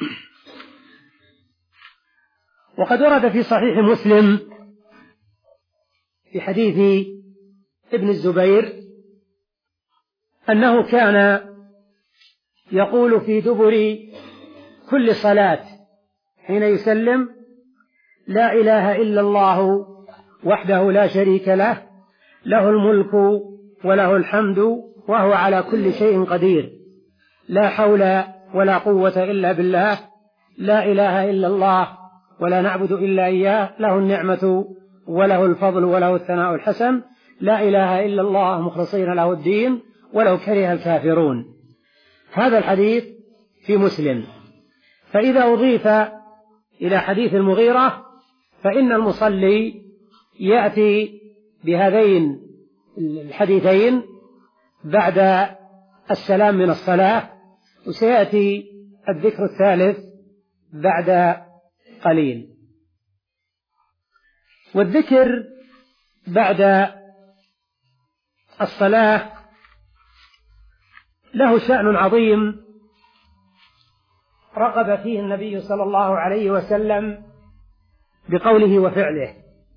وقد ورد في صحيح مسلم في حديث ابن الزبير أنه كان يقول في دبر كل صلاة حين يسلم: لا إله إلا الله وحده لا شريك له، له الملك وله الحمد وهو على كل شيء قدير، لا حول ولا قوة إلا بالله، لا إله إلا الله ولا نعبد إلا إياه، له النعمة وله الفضل وله الثناء الحسن، لا إله إلا الله مخلصين له الدين ولو كره الكافرون. هذا الحديث في مسلم. فإذا أضيف إلى حديث المغيرة فإن المصلي يأتي بهذين الحديثين بعد السلام من الصلاة، وسيأتي الذكر الثالث بعد قليل. والذكر بعد الصلاة له شأن عظيم رغب فيه النبي صلى الله عليه وسلم بقوله وفعله،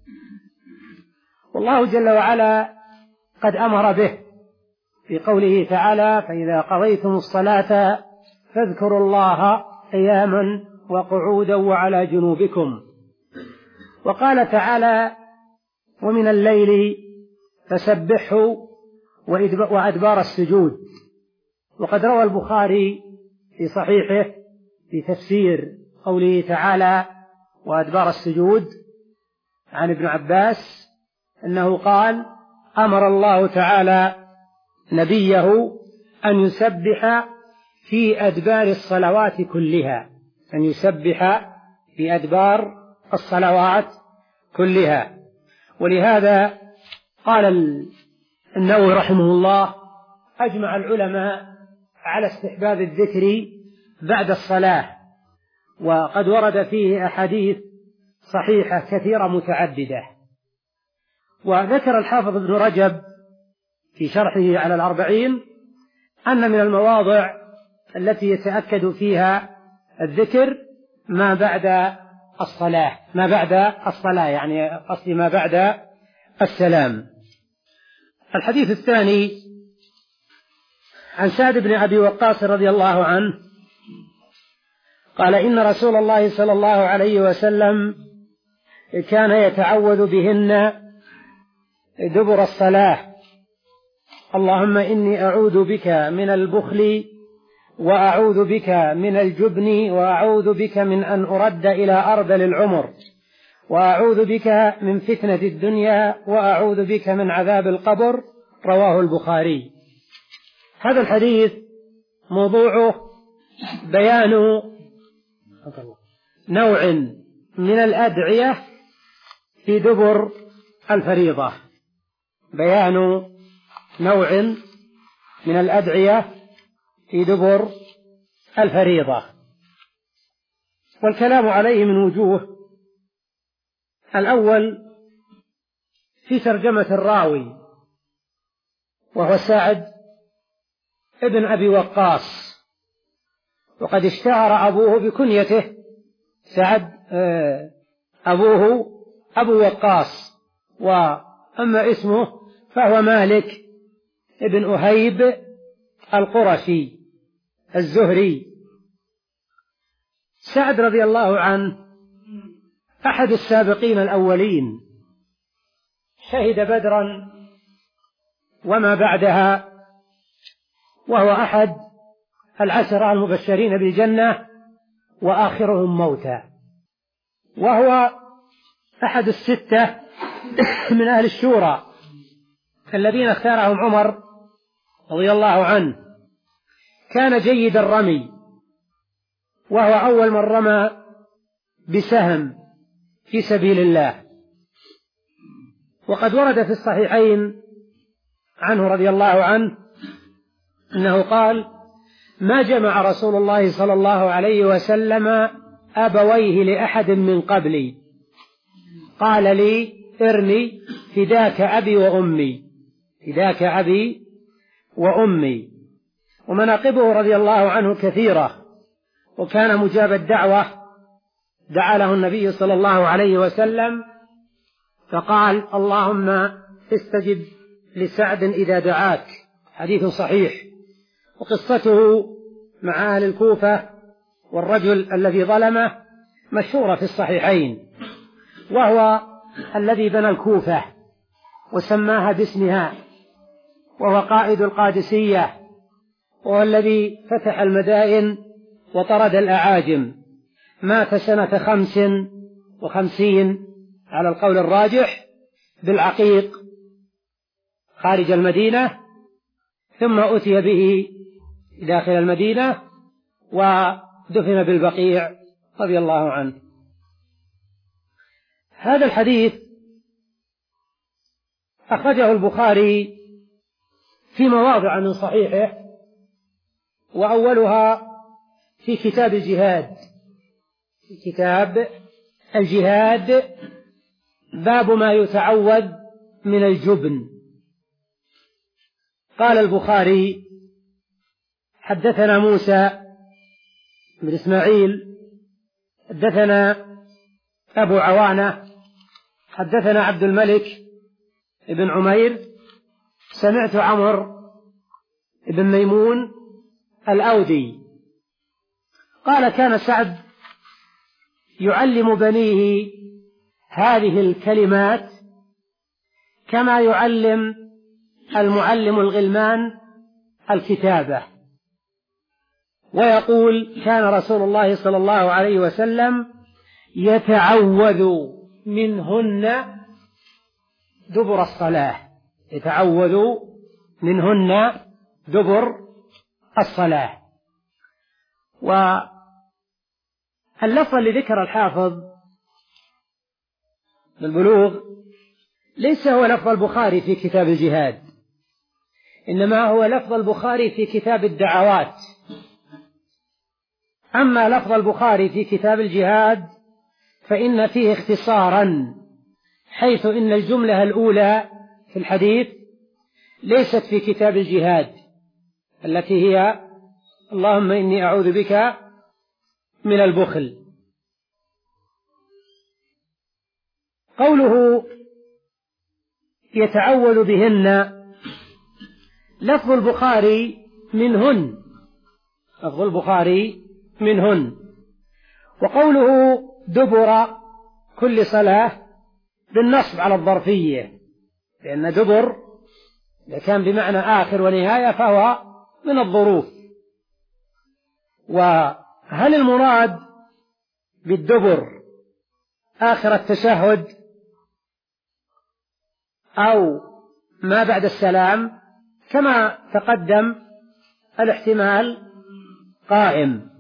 والله جل وعلا قد أمر به في قوله تعالى: فإذا قضيتم الصلاة فاذكروا الله قياما وقعودا وعلى جنوبكم. وقال تعالى: ومن الليل فسبحه وأدبار السجود. وقد روى البخاري في صحيحه في تفسير قوله تعالى وأدبار السجود عن ابن عباس أنه قال: أمر الله تعالى نبيه أن يسبح في أدبار الصلوات كلها، أن يسبح في أدبار الصلوات كلها. ولهذا قال النووي رحمه الله: أجمع العلماء على استحباب الذكر بعد الصلاة، وقد ورد فيه أحاديث صحيحة كثيرة متعددة. وذكر الحافظ ابن رجب في شرحه على الأربعين أن من المواضع التي يتأكد فيها الذكر ما بعد الصلاة، ما بعد الصلاة يعني قصدي ما بعد السلام. الحديث الثاني عن سعد بن أبي وقاص رضي الله عنه قال: إن رسول الله صلى الله عليه وسلم كان يتعوذ بهن دبر الصلاة: اللهم إني أعوذ بك من البخل وأعوذ بك من الجبن وأعوذ بك من أن أرد إلى أرذل العمر وأعوذ بك من فتنة الدنيا وأعوذ بك من عذاب القبر. رواه البخاري. هذا الحديث موضوعه بيان نوع من الأدعية في دبر الفريضة، بيان نوع من الأدعية في دبر الفريضة. والكلام عليه من وجوه: الأول في ترجمة الراوي وهو سعد ابن أبي وقاص، وقد اشتهر أبوه بكنيته سعد، أبوه أبو وقاص، وأما اسمه فهو مالك ابن أهيب القرشي الزهري. سعد رضي الله عنه أحد السابقين الأولين، شهد بدرا وما بعدها، وهو أحد العشرة المبشرين بالجنة وآخرهم موتا، وهو أحد الستة من أهل الشورى الذين اختارهم عمر رضي الله عنه، كان جيد الرمي، وهو أول من رمى بسهم في سبيل الله. وقد ورد في الصحيحين عنه رضي الله عنه أنه قال: ما جمع رسول الله صلى الله عليه وسلم أبويه لأحد من قبلي، قال لي: ارمي فداك أبي وأمي، فداك أبي وأمي. ومناقبه رضي الله عنه كثيرة، وكان مجاب الدعوة، دعا له النبي صلى الله عليه وسلم فقال: اللهم استجب لسعد إذا دعاك، حديث صحيح. وقصته مع أهل الكوفة والرجل الذي ظلمه مشهورة في الصحيحين، وهو الذي بنى الكوفة وسماها باسمها، وهو قائد القادسية، وهو الذي فتح المدائن وطرد الأعاجم. مات سنة خمس وخمسين على القول الراجح بالعقيق خارج المدينة، ثم أتي به داخل المدينة ودفن بالبقيع رضي الله عنه. هذا الحديث أخرجه البخاري في مواضع من صحيحه، وأولها في كتاب الجهاد، في كتاب الجهاد باب ما يتعوذ من الجبن. قال البخاري: حدثنا موسى بن إسماعيل حدثنا أبو عوانة حدثنا عبد الملك بن عمير سمعت عمرو بن ميمون الأودي قال: كان سعد يعلم بنيه هذه الكلمات كما يعلم المعلم الغلمان الكتابة، ويقول: كان رسول الله صلى الله عليه وسلم يتعوذ منهن دبر الصلاة، يتعوذ منهن دبر الصلاة. واللفظ اللي ذكر الحافظ بالبلوغ ليس هو لفظ البخاري في كتاب الجهاد، إنما هو لفظ البخاري في كتاب الدعوات. أما لفظ البخاري في كتاب الجهاد فإن فيه اختصارا، حيث إن الجملة الأولى في الحديث ليست في كتاب الجهاد، التي هي: اللهم إني أعوذ بك من البخل. قوله يتعوذ بهن، لفظ البخاري منهن، لفظ البخاري منهن. وقوله دبر كل صلاة بالنصب على الظرفية، لأن دبر إذا كان بمعنى آخر ونهاية فهو من الظروف. وهل المراد بالدبر آخر التشهد أو ما بعد السلام؟ كما تقدم الاحتمال قائم،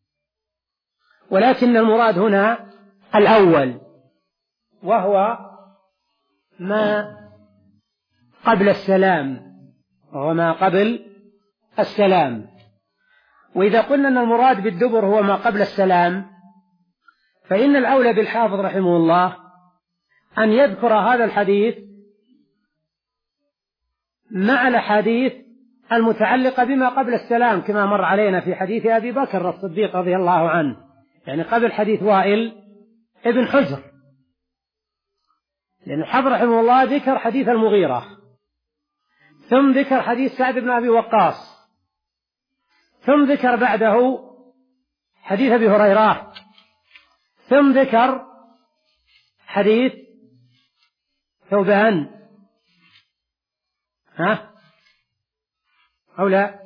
ولكن المراد هنا الأول، وهو ما قبل السلام، وهو ما قبل السلام. وإذا قلنا أن المراد بالدبر هو ما قبل السلام، فإن الأولى بالحافظ رحمه الله أن يذكر هذا الحديث مع الأحاديث المتعلقة بما قبل السلام، كما مر علينا في حديث أبي بكر الصديق رضي الله عنه، يعني قبل حديث وائل ابن حجر، لأن الحافظ رحمه الله ذكر حديث المغيرة، ثم ذكر حديث سعد بن أبي وقاص، ثم ذكر بعده حديث أبي هريرة، ثم ذكر حديث ثوبان، ها أو لا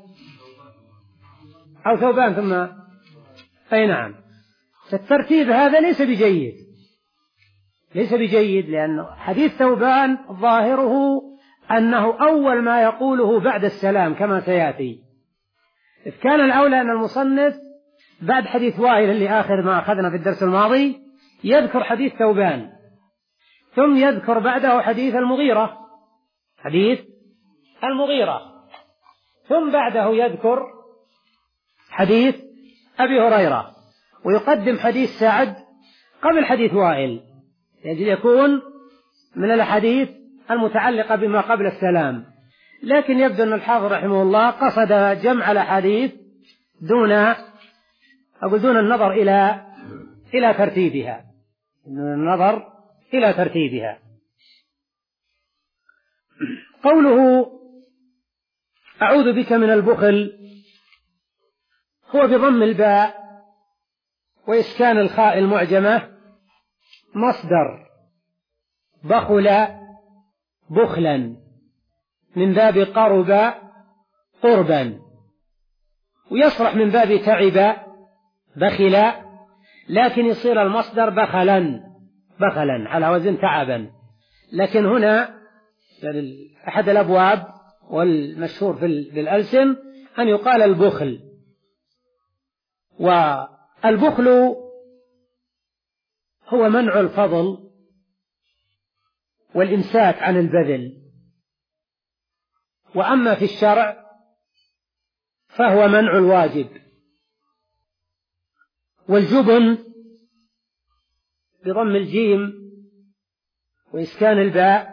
أو ثوبان ثم أي نعم. الترتيب هذا ليس بجيد، ليس بجيد، لأن حديث ثوبان ظاهره أنه أول ما يقوله بعد السلام كما سيأتي، إذ كان الأولى أن المصنف بعد حديث وائل اللي آخر ما أخذنا في الدرس الماضي يذكر حديث ثوبان، ثم يذكر بعده حديث المغيرة حديث المغيرة ثم بعده يذكر حديث أبي هريرة، ويقدم حديث سعد قبل حديث وائل، يجب يكون من الأحاديث المتعلقة بما قبل السلام. لكن يبدو أن الحافظ رحمه الله قصد جمع الأحاديث دون أقول دون النظر إلى إلى ترتيبها دون النظر إلى ترتيبها. قوله أعوذ بك من البخل هو بضم الباء وإسكان الخاء المعجمة مصدر بخل بخلا من باب قرب قربا، ويصرح من باب تعب بخلا، لكن يصير المصدر بخلا بخلا على وزن تعبا. لكن هنا أحد الأبواب والمشهور في الألسن أن يقال البخل. والبخل هو منع الفضل والإمساك عن البذل، وأما في الشرع فهو منع الواجب. والجبن بضم الجيم وإسكان الباء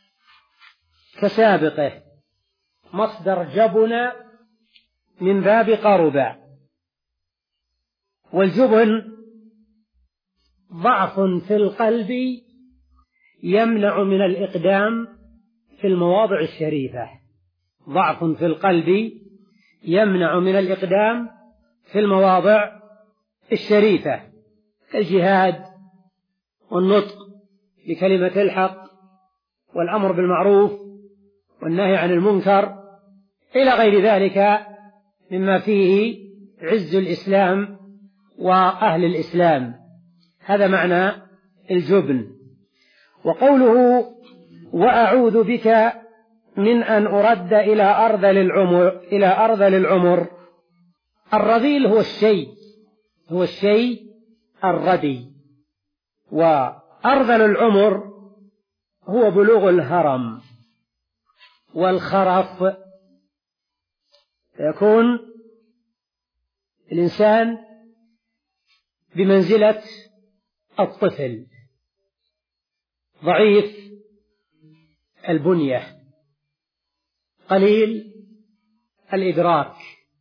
كسابقه مصدر جبن من باب قرب. والجبن ضعف في القلب يمنع من الإقدام في المواضع الشريفة ضعف في القلب يمنع من الإقدام في المواضع الشريفة كالجهاد والنطق بكلمة الحق والأمر بالمعروف والنهي عن المنكر إلى غير ذلك مما فيه عز الإسلام وأهل الإسلام. هذا معنى الجبن. وقوله وأعوذ بك من أن أرد إلى أرذل العمر إلى أرذل العمر الرذيل هو الشيء هو الشيء الردي، وأرذل العمر هو بلوغ الهرم والخرف. يكون الإنسان بمنزلة الطفل ضعيف البنية قليل الإدراك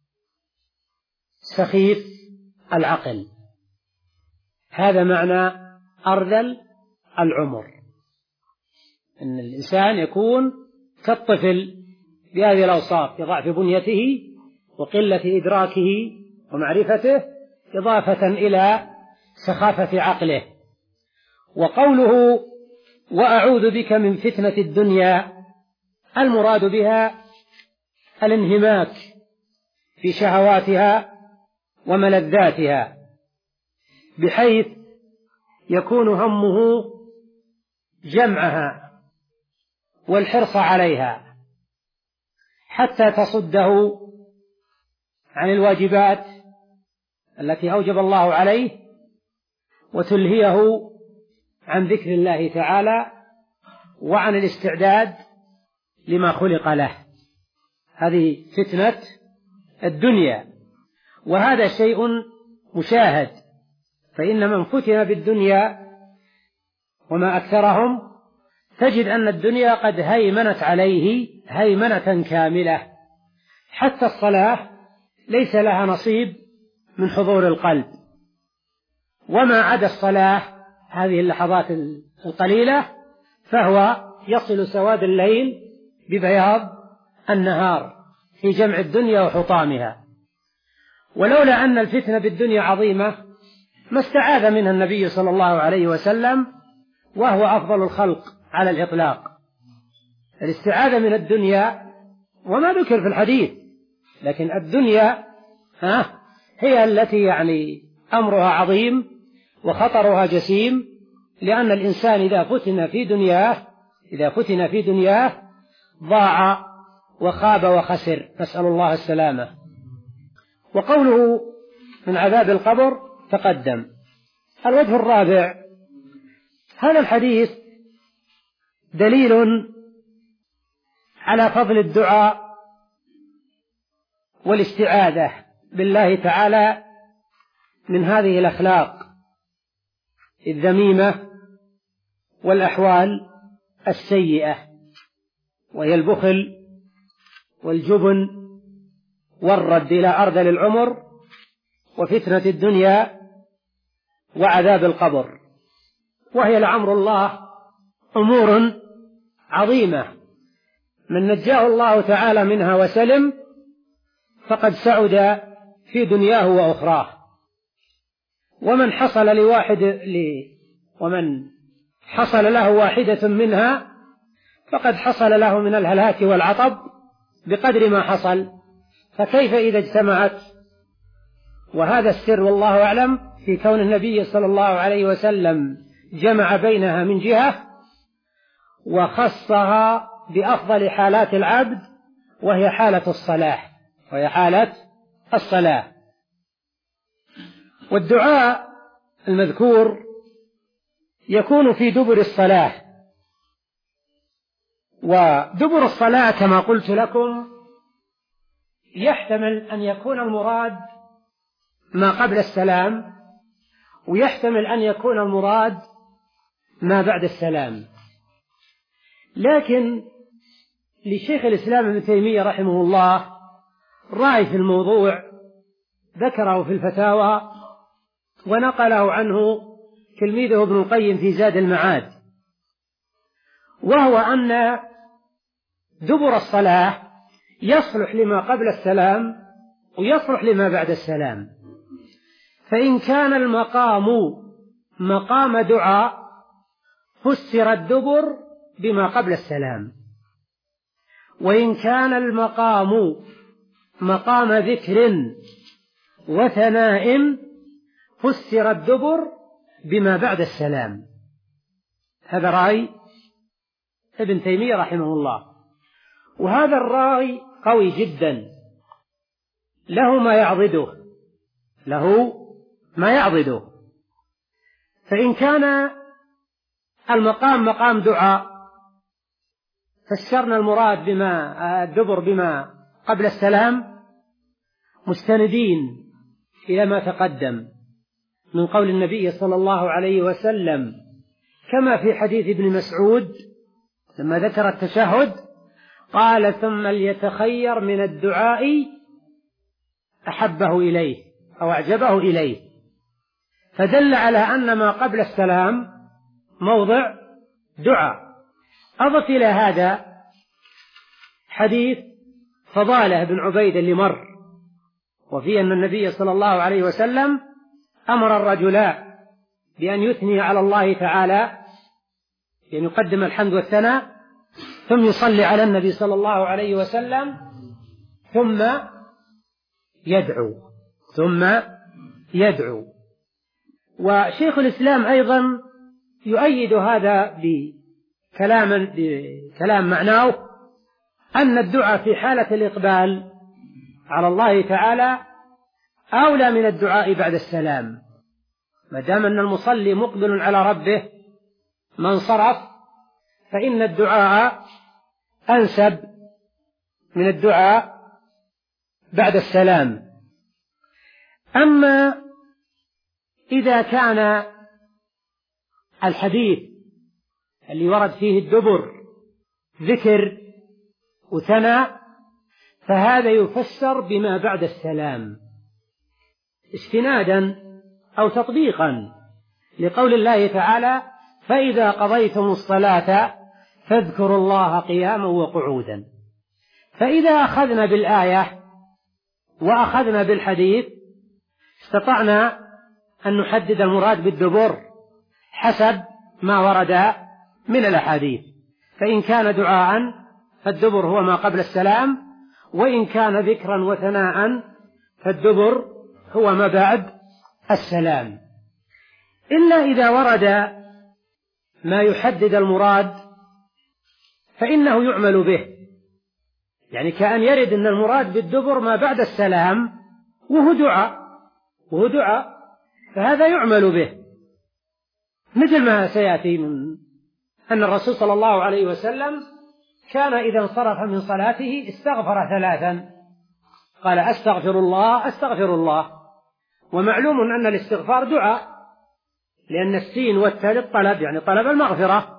سخيف العقل. هذا معنى أرذل العمر، أن الإنسان يكون كالطفل بهذه الأوصاف بضعف بنيته وقلة إدراكه ومعرفته إضافة إلى سخافة عقله. وقوله وأعوذ بك من فتنة الدنيا المراد بها الانهماك في شهواتها وملذاتها، بحيث يكون همه جمعها والحرص عليها حتى تصده عن الواجبات التي أوجب الله عليه وتلهيه عن ذكر الله تعالى وعن الاستعداد لما خلق له. هذه فتنة الدنيا، وهذا شيء مشاهد، فإن من فتن بالدنيا وما أكثرهم تجد أن الدنيا قد هيمنت عليه هيمنة كاملة، حتى الصلاة ليس لها نصيب من حضور القلب. وما عدا الصلاة هذه اللحظات القليلة فهو يصل سواد الليل ببياض النهار في جمع الدنيا وحطامها. ولولا أن الفتنة بالدنيا عظيمة ما استعاذ منها النبي صلى الله عليه وسلم، وهو أفضل الخلق على الإطلاق. الاستعاذة من الدنيا وما ذكر في الحديث، لكن الدنيا ها هي التي يعني أمرها عظيم وخطرها جسيم، لأن الإنسان إذا فتن في دنياه إذا فتن في دنياه ضاع وخاب وخسر، نسأل الله السلامة. وقوله من عذاب القبر تقدم. الوجه الرابع: هذا الحديث دليل على فضل الدعاء والاستعاذة بالله تعالى من هذه الأخلاق الذميمة والأحوال السيئة، وهي البخل والجبن والرد إلى أرذل العمر وفتنة الدنيا وعذاب القبر، وهي لعمر الله أمور عظيمة، من نجاه الله تعالى منها وسلم فقد سعد في دنياه وأخراه، ومن حصل لواحد لي ومن حصل له واحدة منها فقد حصل له من الهلاك والعطب بقدر ما حصل، فكيف إذا اجتمعت؟ وهذا السر والله أعلم في كون النبي صلى الله عليه وسلم جمع بينها من جهة وخصها بأفضل حالات العبد، وهي حالة الصلاح وهي حالة الصلاة. والدعاء المذكور يكون في دبر الصلاة، ودبر الصلاة كما قلت لكم يحتمل أن يكون المراد ما قبل السلام، ويحتمل أن يكون المراد ما بعد السلام. لكن لشيخ الإسلام ابن تيمية رحمه الله رأي في الموضوع ذكره في الفتاوى ونقله عنه تلميذه ابن القيم في زاد المعاد، وهو أن دبر الصلاة يصلح لما قبل السلام ويصلح لما بعد السلام، فإن كان المقام مقام دعاء فسر الدبر بما قبل السلام، وإن كان المقام مقام ذكر وثناء فسر الدبر بما بعد السلام. هذا رأي ابن تيمية رحمه الله، وهذا الرأي قوي جدا، له ما يعضده له ما يعضده فإن كان المقام مقام دعاء فسرنا المراد بما الدبر بما قبل السلام مستندين إلى ما تقدم من قول النبي صلى الله عليه وسلم، كما في حديث ابن مسعود لما ذكر التشهد قال: ثم ليتخير من الدعاء أحبه إليه أو أعجبه إليه، فدل على أن ما قبل السلام موضع دعاء. أضف إلى هذا حديث فضالة بن عبيد اللي مر، وفيه أن النبي صلى الله عليه وسلم أمر الرجل بأن يثني على الله تعالى، بأن يقدم الحمد والثناء ثم يصلي على النبي صلى الله عليه وسلم ثم يدعو ثم يدعو وشيخ الإسلام أيضا يؤيد هذا بكلام, بكلام معناه أن الدعاء في حالة الإقبال على الله تعالى أولى من الدعاء بعد السلام، ما دام أن المصلي مقبل على ربه ما انصرف، فإن الدعاء أنسب من الدعاء بعد السلام. أما إذا كان الحديث اللي ورد فيه الدبر ذكر وثناء فهذا يفسر بما بعد السلام استنادا أو تطبيقا لقول الله تعالى: فإذا قضيتم الصلاة فاذكروا الله قياما وقعودا. فإذا أخذنا بالآية وأخذنا بالحديث استطعنا أن نحدد المراد بالدبر حسب ما ورد من الأحاديث، فإن كان دعاء فالدبر هو ما قبل السلام، وإن كان ذكرا وثناء فالدبر هو ما بعد السلام، إلا إذا ورد ما يحدد المراد فإنه يعمل به، يعني كأن يرد أن المراد بالدبر ما بعد السلام وهو دعاء وهو دعاء فهذا يعمل به، مثل ما سيأتي من أن الرسول صلى الله عليه وسلم كان إذا انصرف من صلاته استغفر ثلاثا، قال أستغفر الله أستغفر الله. ومعلوم أن الاستغفار دعاء، لأن السين والتاء للطلب، يعني طلب المغفرة،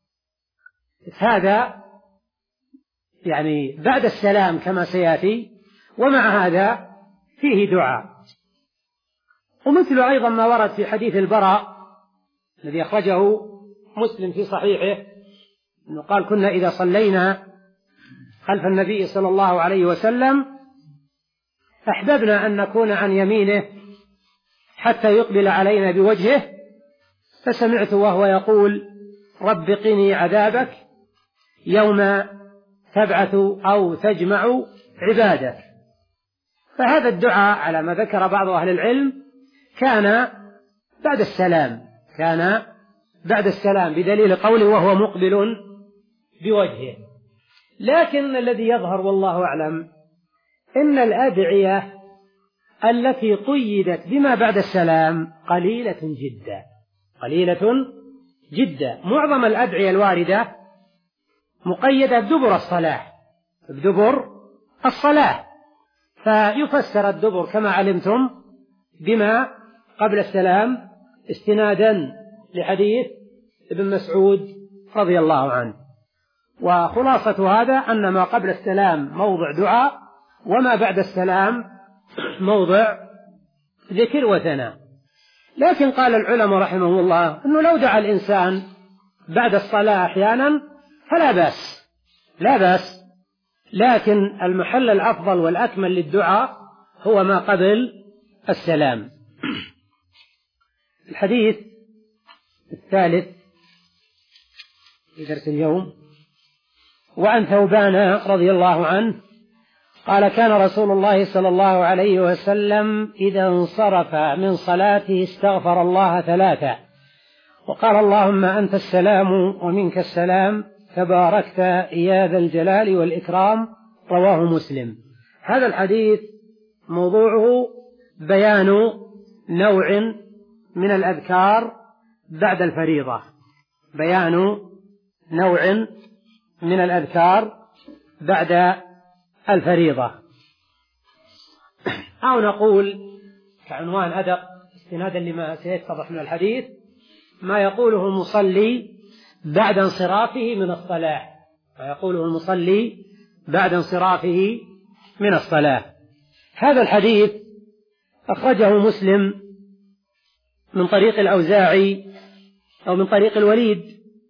هذا يعني بعد السلام كما سيأتي، ومع هذا فيه دعاء. ومثل أيضا ما ورد في حديث البراء الذي أخرجه مسلم في صحيحه أنه قال كنا إذا صلينا خلف النبي صلى الله عليه وسلم أحببنا أن نكون عن يمينه حتى يقبل علينا بوجهه، فسمعت وهو يقول رب قني عذابك يوم تبعث أو تجمع عبادك. فهذا الدعاء على ما ذكر بعض أهل العلم كان بعد السلام، كان بعد السلام بدليل قوله وهو مقبل بوجهه. لكن الذي يظهر والله أعلم إن الأدعية التي قيدت بما بعد السلام قليلة جدا، قليلة جدا. معظم الأدعية الواردة مقيدة بدبر الصلاة، بدبر الصلاة، فيفسر الدبر كما علمتم بما قبل السلام استنادا لحديث ابن مسعود رضي الله عنه. وخلاصة هذا أن ما قبل السلام موضع دعاء، وما بعد السلام موضع ذكر وثناء. لكن قال العلماء رحمهم الله أنه لو دعا الإنسان بعد الصلاة أحيانا فلا بأس، لا بأس، لكن المحل الأفضل والأكمل للدعاء هو ما قبل السلام. الحديث الثالث في درس اليوم وعن ثوبان رضي الله عنه قال كان رسول الله صلى الله عليه وسلم إذا انصرف من صلاته استغفر الله ثلاثا وقال اللهم أنت السلام ومنك السلام تباركت يا ذا الجلال والإكرام، رواه مسلم. هذا الحديث موضوعه بيان نوع من الأذكار بعد الفريضة، بيان نوع من الأذكار بعد الفريضة، أو نقول كعنوان أدق استنادا لما سيتضح من الحديث ما يقوله المصلي بعد انصرافه من الصلاة، ما يقوله المصلي بعد انصرافه من الصلاة. هذا الحديث أخرجه مسلم من طريق الأوزاعي أو من طريق الوليد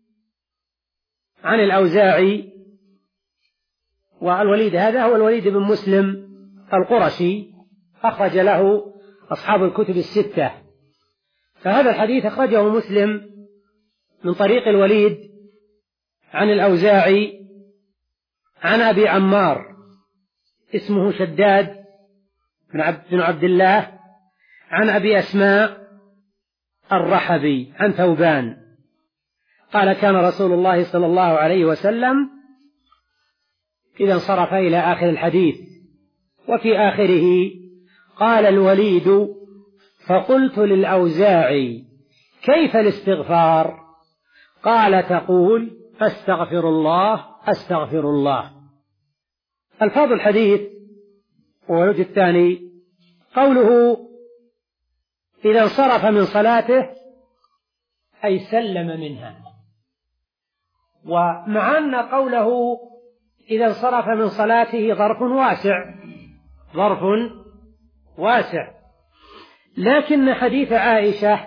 عن الأوزاعي، والوليد هذا هو الوليد بن مسلم القرشي، أخرج له أصحاب الكتب الستة. فهذا الحديث أخرجه مسلم من طريق الوليد عن الأوزاعي عن أبي عمار اسمه شداد بن عبد الله عن أبي أسماء الرحبي عن ثوبان قال كان رسول الله صلى الله عليه وسلم إذا انصرف إلى آخر الحديث. وفي آخره قال الوليد فقلت للأوزاعي كيف الاستغفار؟ قال تقول أستغفر الله أستغفر الله. ألفاظ الحديث والوجه الثاني قوله إذا انصرف من صلاته أي سلم منها، ومع أن قوله إذا انصرف من صلاته ظرف واسع، ظرف واسع، لكن حديث عائشة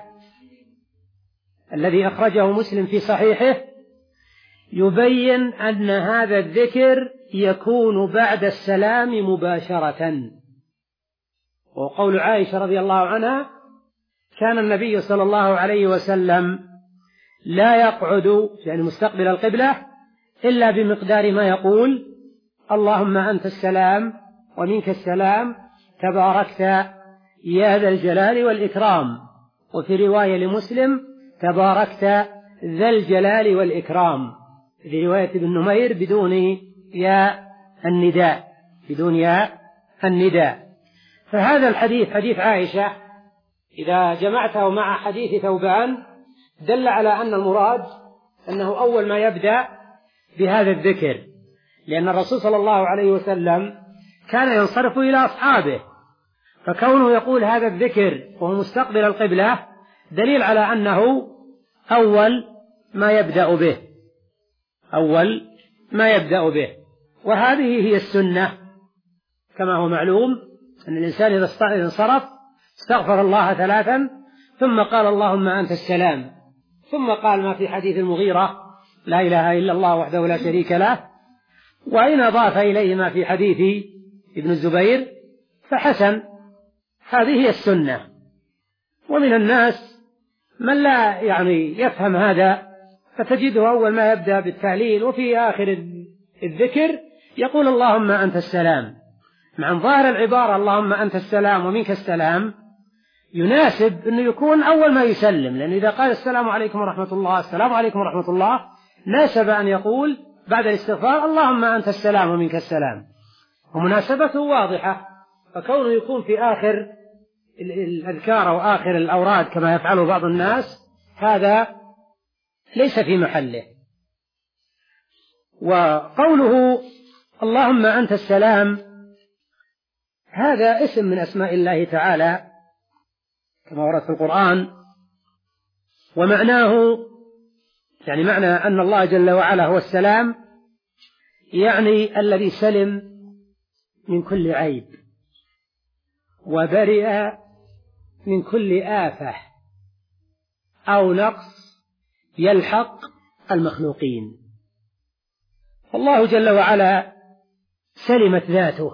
الذي أخرجه مسلم في صحيحه يبين أن هذا الذكر يكون بعد السلام مباشرة. وقول عائشة رضي الله عنها كان النبي صلى الله عليه وسلم لا يقعد يعني مستقبل القبلة إلا بمقدار ما يقول اللهم أنت السلام ومنك السلام تباركت يا ذا الجلال والإكرام، وفي رواية لمسلم تباركت ذا الجلال والإكرام، في رواية ابن نمير بدون ياء النداء، بدون ياء النداء. فهذا الحديث حديث عائشة إذا جمعته مع حديث ثوبان دل على أن المراد أنه أول ما يبدأ بهذا الذكر، لأن الرسول صلى الله عليه وسلم كان ينصرف إلى أصحابه، فكونه يقول هذا الذكر وهو مستقبل القبلة دليل على أنه أول ما يبدأ به، أول ما يبدأ به. وهذه هي السنة كما هو معلوم، أن الإنسان إذا انصرف استغفر الله ثلاثا ثم قال اللهم أنت السلام، ثم قال ما في حديث المغيرة لا إله إلا الله وحده لا شريك له، وإن أضاف إليه ما في حديث ابن الزبير فحسن. هذه هي السنة. ومن الناس من لا يعني يفهم هذا، فتجده أول ما يبدأ بالتهليل وفي آخر الذكر يقول اللهم أنت السلام، مع ظاهر العبارة اللهم أنت السلام ومنك السلام يناسب أنه يكون أول ما يسلم، لأنه إذا قال السلام عليكم ورحمة الله السلام عليكم ورحمة الله ناسب أن يقول بعد الاستغفار اللهم أنت السلام ومنك السلام، ومناسبته واضحة. فكونه يكون في آخر الأذكار أو آخر الأوراد كما يفعله بعض الناس هذا ليس في محله. وقوله اللهم أنت السلام هذا اسم من أسماء الله تعالى كما ورد في القرآن، ومعناه يعني معنى أن الله جل وعلا هو السلام، يعني الذي سلم من كل عيب وبرئ من كل آفة أو نقص يلحق المخلوقين. فالله جل وعلا سلمت ذاته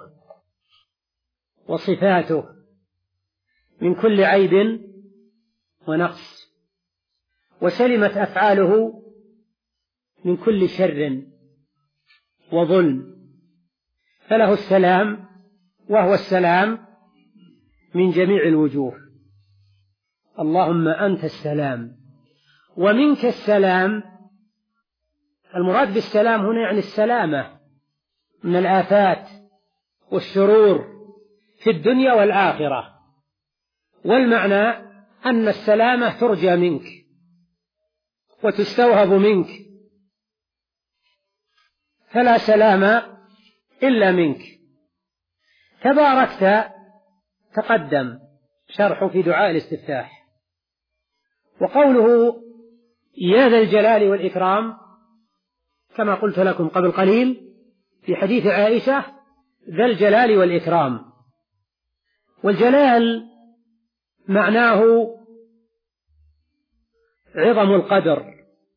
وصفاته من كل عيب ونقص، وسلمت أفعاله من كل شر وظلم، فله السلام وهو السلام من جميع الوجوه. اللهم أنت السلام ومنك السلام. المراد بالسلام هنا يعني السلامة من الآفات والشرور في الدنيا والآخرة، والمعنى أن السلامة ترجى منك وتستوهب منك، فلا سلام إلا منك. تباركت تقدم شرح في دعاء الاستفتاح. وقوله يا ذا الجلال والإكرام كما قلت لكم قبل قليل في حديث عائشة ذا الجلال والإكرام، والجلال معناه عظم القدر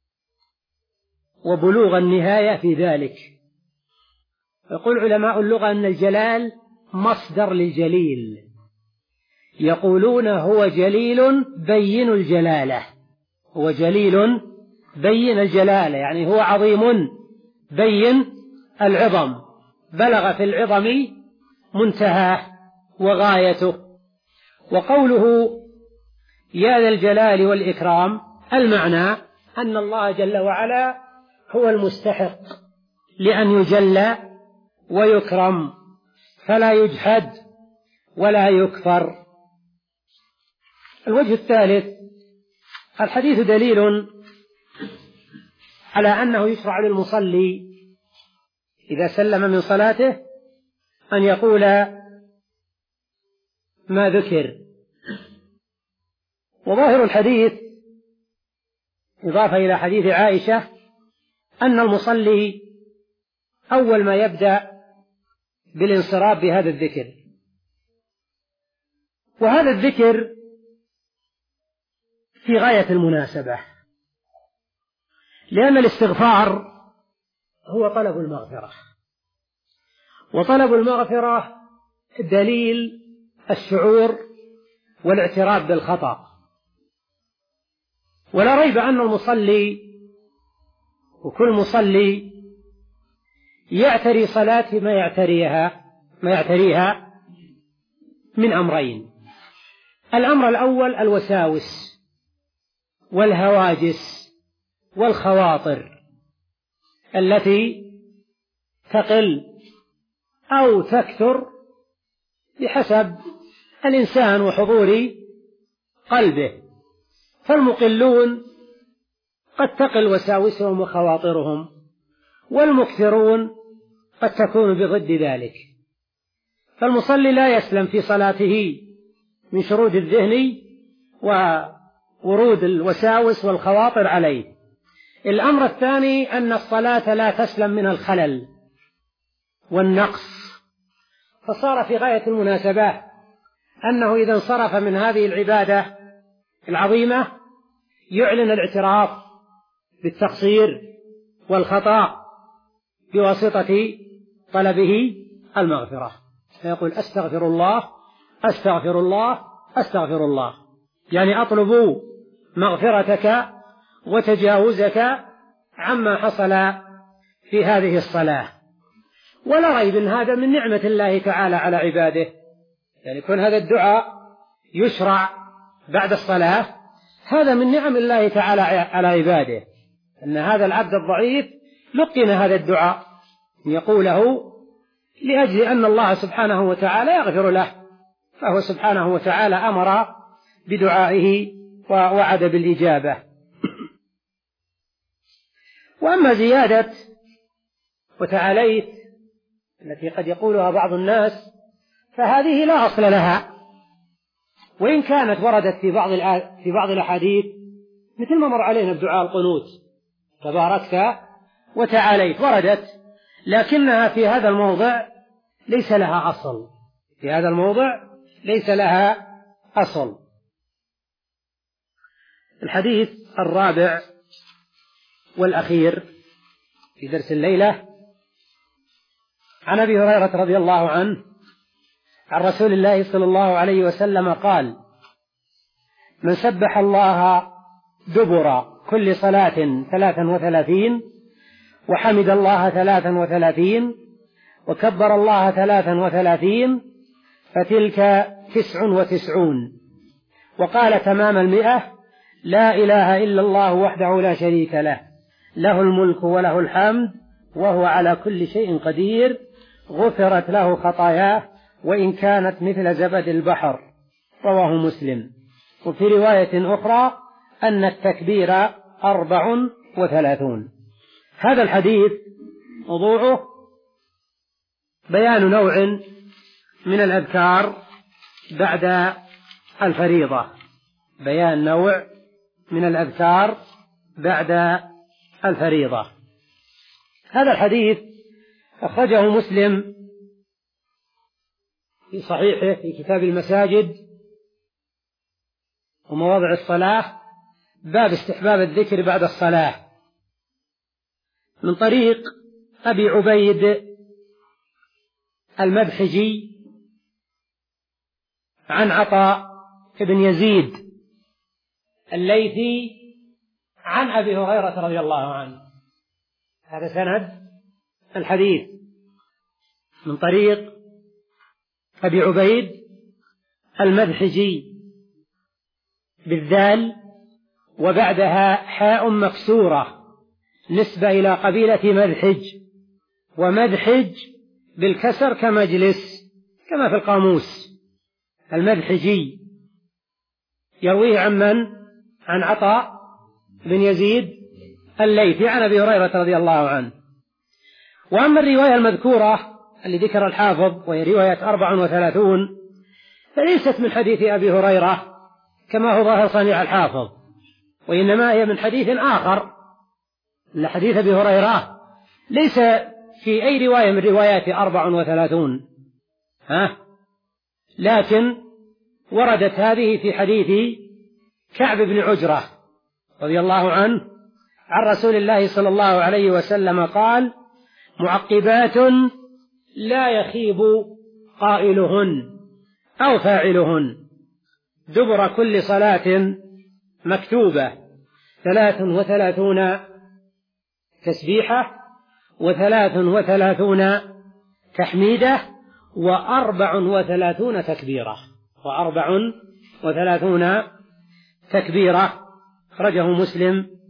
وبلوغ النهاية في ذلك. يقول علماء اللغة أن الجلال مصدر للجليل، يقولون هو جليل بين الجلالة، هو جليل بين الجلالة يعني هو عظيم بين العظم، بلغ في العظم منتهاه وغايته. وقوله يا ذا الجلال والإكرام المعنى أن الله جل وعلا هو المستحق لأن يجلى ويكرم، فلا يجحد ولا يكفر. الوجه الثالث الحديث دليل على أنه يشرع للمصلي إذا سلم من صلاته أن يقول ما ذكر. وظاهر الحديث إضافة إلى حديث عائشة أن المصلي أول ما يبدأ بالانصراف بهذا الذكر، وهذا الذكر في غاية المناسبة، لأن الاستغفار هو طلب المغفرة، وطلب المغفرة دليل الشعور والاعتراف بالخطأ. ولا ريب أن المصلي وكل مصلي يعتري صلاته ما يعتريها ما يعتريها من أمرين: الأمر الأول الوساوس والهواجس والخواطر التي تقل أو تكثر بحسب الإنسان وحضور قلبه، فالمقلون قد تقل وساوسهم وخواطرهم، والمكثرون قد تكون بضد ذلك. فالمصلي لا يسلم في صلاته من شرود الذهن وورود الوساوس والخواطر عليه. الأمر الثاني أن الصلاة لا تسلم من الخلل والنقص، فصار في غاية المناسبة أنه إذا انصرف من هذه العبادة العظيمة يعلن الاعتراف بالتقصير والخطأ بواسطة طلبه المغفرة، فيقول أستغفر الله أستغفر الله أستغفر الله، يعني أطلب مغفرتك وتجاوزك عما حصل في هذه الصلاة. ولا ريب أن هذا من نعمة الله تعالى على عباده، يعني يكون هذا الدعاء يشرع بعد الصلاة، هذا من نعم الله تعالى على عباده، أن هذا العبد الضعيف لقن هذا الدعاء يقوله لأجل أن الله سبحانه وتعالى يغفر له، فهو سبحانه وتعالى أمر بدعائه ووعد بالإجابة. وأما زيادة وتعاليت التي قد يقولها بعض الناس فهذه لا أصل لها، وإن كانت وردت في بعض في بعض الأحاديث مثل ما مر علينا بدعاء القنوت تباركت وتعاليت وردت، لكنها في هذا الموضع ليس لها أصل، في هذا الموضع ليس لها أصل. الحديث الرابع والأخير في درس الليلة عن أبي هريرة رضي الله عنه عن رسول الله صلى الله عليه وسلم قال: من سبح الله دبر كل صلاة ثلاثا وثلاثين، وحمد الله ثلاثا وثلاثين، وكبر الله ثلاثا وثلاثين، فتلك تسع وتسعون. وقال تمام المئة: لا إله إلا الله وحده لا شريك له، له الملك وله الحمد وهو على كل شيء قدير، غفرت له خطاياه وإن كانت مثل زبد البحر. رواه مسلم. وفي رواية أخرى أن التكبير أربع وثلاثون. هذا الحديث موضوعه بيان نوع من الأذكار بعد الفريضة، بيان نوع من الأذكار بعد الفريضة. هذا الحديث أخرجه مسلم في صحيحه في كتاب المساجد ومواضع الصلاة، باب استحباب الذكر بعد الصلاة، من طريق أبي عبيد المدحجي عن عطاء بن يزيد الليثي عن أبي هريرة رضي الله عنه. هذا سند الحديث من طريق أبي عبيد المدحجي بالذال وبعدها حاء مكسورة نسبة إلى قبيلة مدحج، ومدحج بالكسر كمجلس كما في القاموس. المدحجي يرويه عن من؟ عن عطاء بن يزيد الليثي عن أبي هريرة رضي الله عنه. وأما الرواية المذكورة اللي ذكر الحافظ وهي رواية أربع وثلاثون فليست من حديث أبي هريرة كما هو ظاهر صنيع الحافظ، وإنما هي من حديث آخر. حديث أبي هريرة ليس في أي رواية من روايات أربع وثلاثون، ها؟ لكن وردت هذه في حديث كعب بن عجرة رضي الله عنه عن رسول الله صلى الله عليه وسلم قال: معقبات لا يخيب قائلهن أو فاعلهن دبر كل صلاة مكتوبة ثلاث وثلاثون تسبيحة، وثلاث وثلاثون تحميدة، وأربع وثلاثون تكبيرة، وأربع وثلاثون تكبيرة. أخرجه مسلم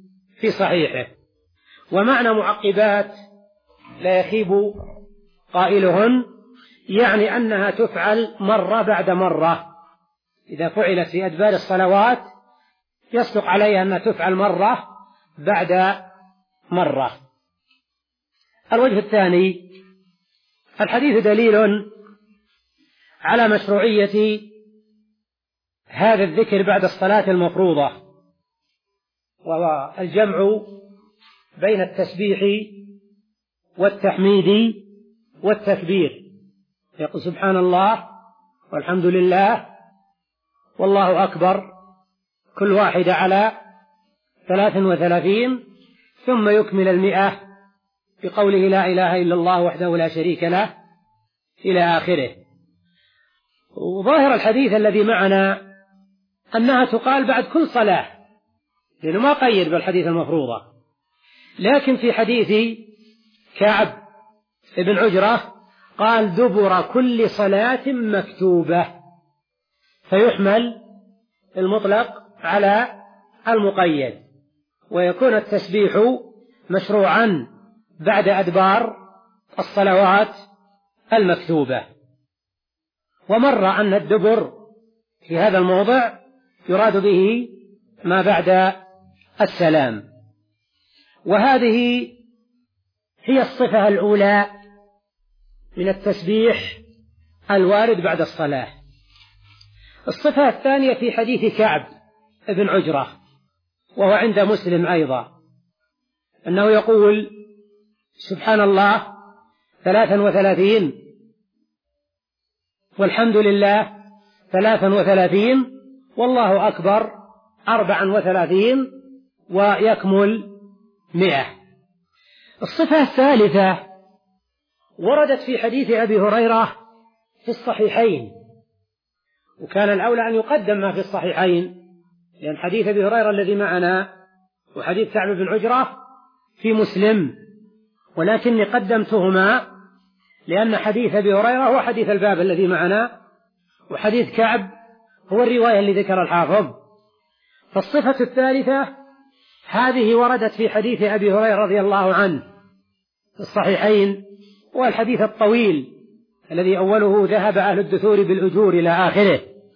في صحيحه. ومعنى معقبات لا يخيب قائلهن يعني أنها تفعل مرة بعد مرة، إذا فعلت في أدبار الصلوات يصدق عليها أنها تفعل مرة بعد مرة. الوجه الثاني: الحديث دليل على مشروعية هذا الذكر بعد الصلاة المفروضة، وهو الجمع بين التسبيح والتحميد والتكبير. يقول سبحان الله والحمد لله والله أكبر، كل واحدة على ثلاث وثلاثين، ثم يكمل المئة بقوله لا إله إلا الله وحده لا شريك له إلى آخره. وظاهر الحديث الذي معنا أنها تقال بعد كل صلاة، لأنه ما قيد بالحديث المفروضة. لكن في حديث كعب بن عجرة قال دبر كل صلاة مكتوبة، فيحمل المطلق على المقيد، ويكون التسبيح مشروعا بعد أدبار الصلوات المكتوبة. ومر أن الدبر في هذا الموضع يراد به ما بعد السلام. وهذه هي الصفة الأولى من التسبيح الوارد بعد الصلاة. الصفة الثانية في حديث كعب بن عجرة، وهو عند مسلم أيضا، أنه يقول سبحان الله ثلاثا وثلاثين والحمد لله ثلاثا وثلاثين والله أكبر أربعا وثلاثين، ويكمل مئة. الصفة الثالثة وردت في حديث أبي هريرة في الصحيحين، وكان الأولى أن يقدم ما في الصحيحين، لأن حديث أبي هريرة الذي معنا وحديث كعب بن عجرة في مسلم، ولكني قدمتهما لأن حديث أبي هريرة هو حديث الباب الذي معنا، وحديث كعب هو الرواية اللي ذكر الحافظ. فالصفة الثالثة هذه وردت في حديث أبي هريرة رضي الله عنه في الصحيحين، والحديث الطويل الذي أوله ذهب أهل الدثور بالأجور إلى آخره.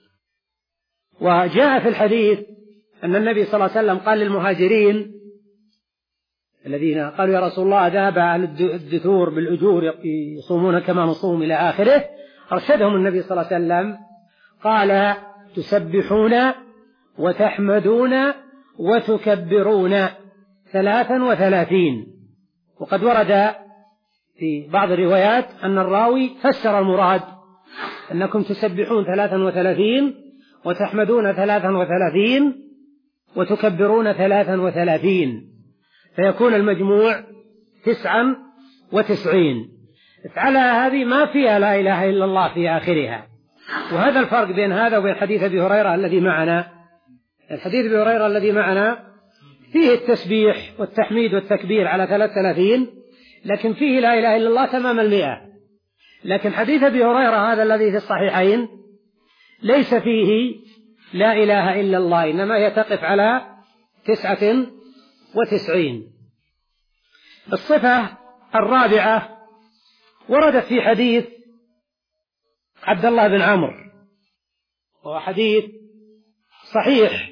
وجاء في الحديث أن النبي صلى الله عليه وسلم قال للمهاجرين الذين قالوا يا رسول الله ذهب أهل الدثور بالأجور يصومون كما نصوم إلى آخره، أرشدهم النبي صلى الله عليه وسلم قال تسبحون وتحمدون وتكبرون ثلاثا وثلاثين. وقد ورد في بعض الروايات أن الراوي فسر المراد أنكم تسبحون ثلاثا وثلاثين وتحمدون ثلاثا وثلاثين وتكبرون ثلاثا وثلاثين، فيكون المجموع تسعا وتسعين. على هذه ما فيها لا إله إلا الله في آخرها. وهذا الفرق بين هذا وبين حديث أبي هريرة الذي معنا. الحديث أبي هريرة الذي معنا فيه التسبيح والتحميد والتكبير على ثلاث ثلاثين، لكن فيه لا إله إلا الله تمام المئة. لكن حديث أبي هريرة هذا الذي في الصحيحين ليس فيه لا إله إلا الله، إنما هي تقف على تسعة وتسعين. الصفة الرابعة وردت في حديث عبد الله بن عمرو، وهو حديث صحيح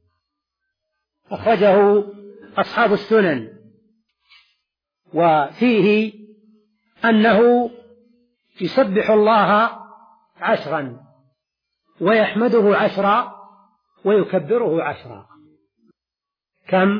أخرجه أصحاب السنن، وفيه أنه يسبح الله عشرا ويحمده عشرا ويكبره عشرا. كم؟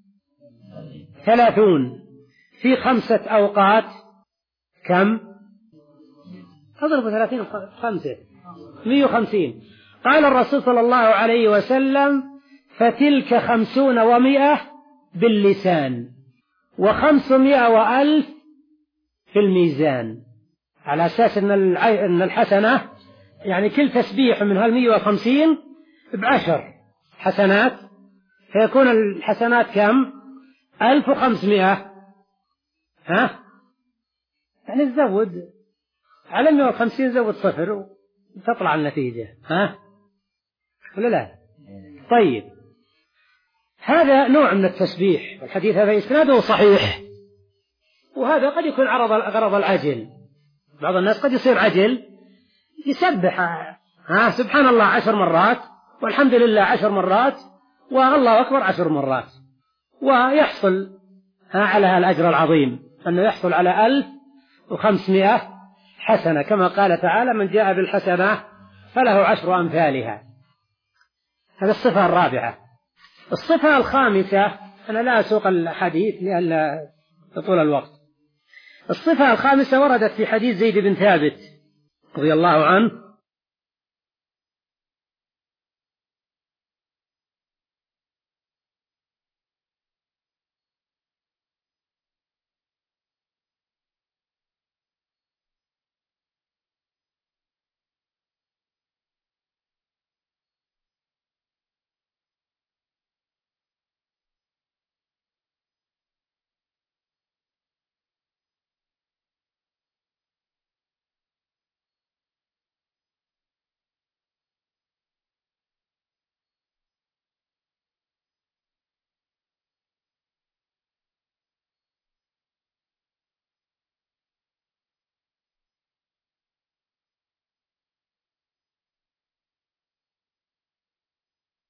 ثلاثون في خمسة أوقات. كم؟ أضرب ثلاثين خمسة مئة وخمسين. قال الرسول صلى الله عليه وسلم فتلك خمسون ومئة باللسان وخمسمائة وألف في الميزان، على أساس أن الحسنة يعني كل تسبيح من هالمئة وخمسين بعشر حسنات، فيكون الحسنات كم؟ ألف وخمسمائة. ها؟ يعني تزود على مئة وخمسين زود صفر وتطلع النتيجة. ها؟ ولا لا؟ طيب، هذا نوع من التسبيح، والحديث هذا إسناده صحيح. وهذا قد يكون عرض غرض العجل، بعض الناس قد يصير عجل يسبح ها سبحان الله عشر مرات والحمد لله عشر مرات والله أكبر عشر مرات، ويحصل ها على الأجر العظيم أنه يحصل على ألف وخمسمائة حسنة، كما قال تعالى من جاء بالحسنة فله عشر أمثالها. هذا الصفة الرابعة. الصفة الخامسة، أنا لا أسوق الحديث لأن طول الوقت. الصفة الخامسة وردت في حديث زيد بن ثابت رضي الله عنه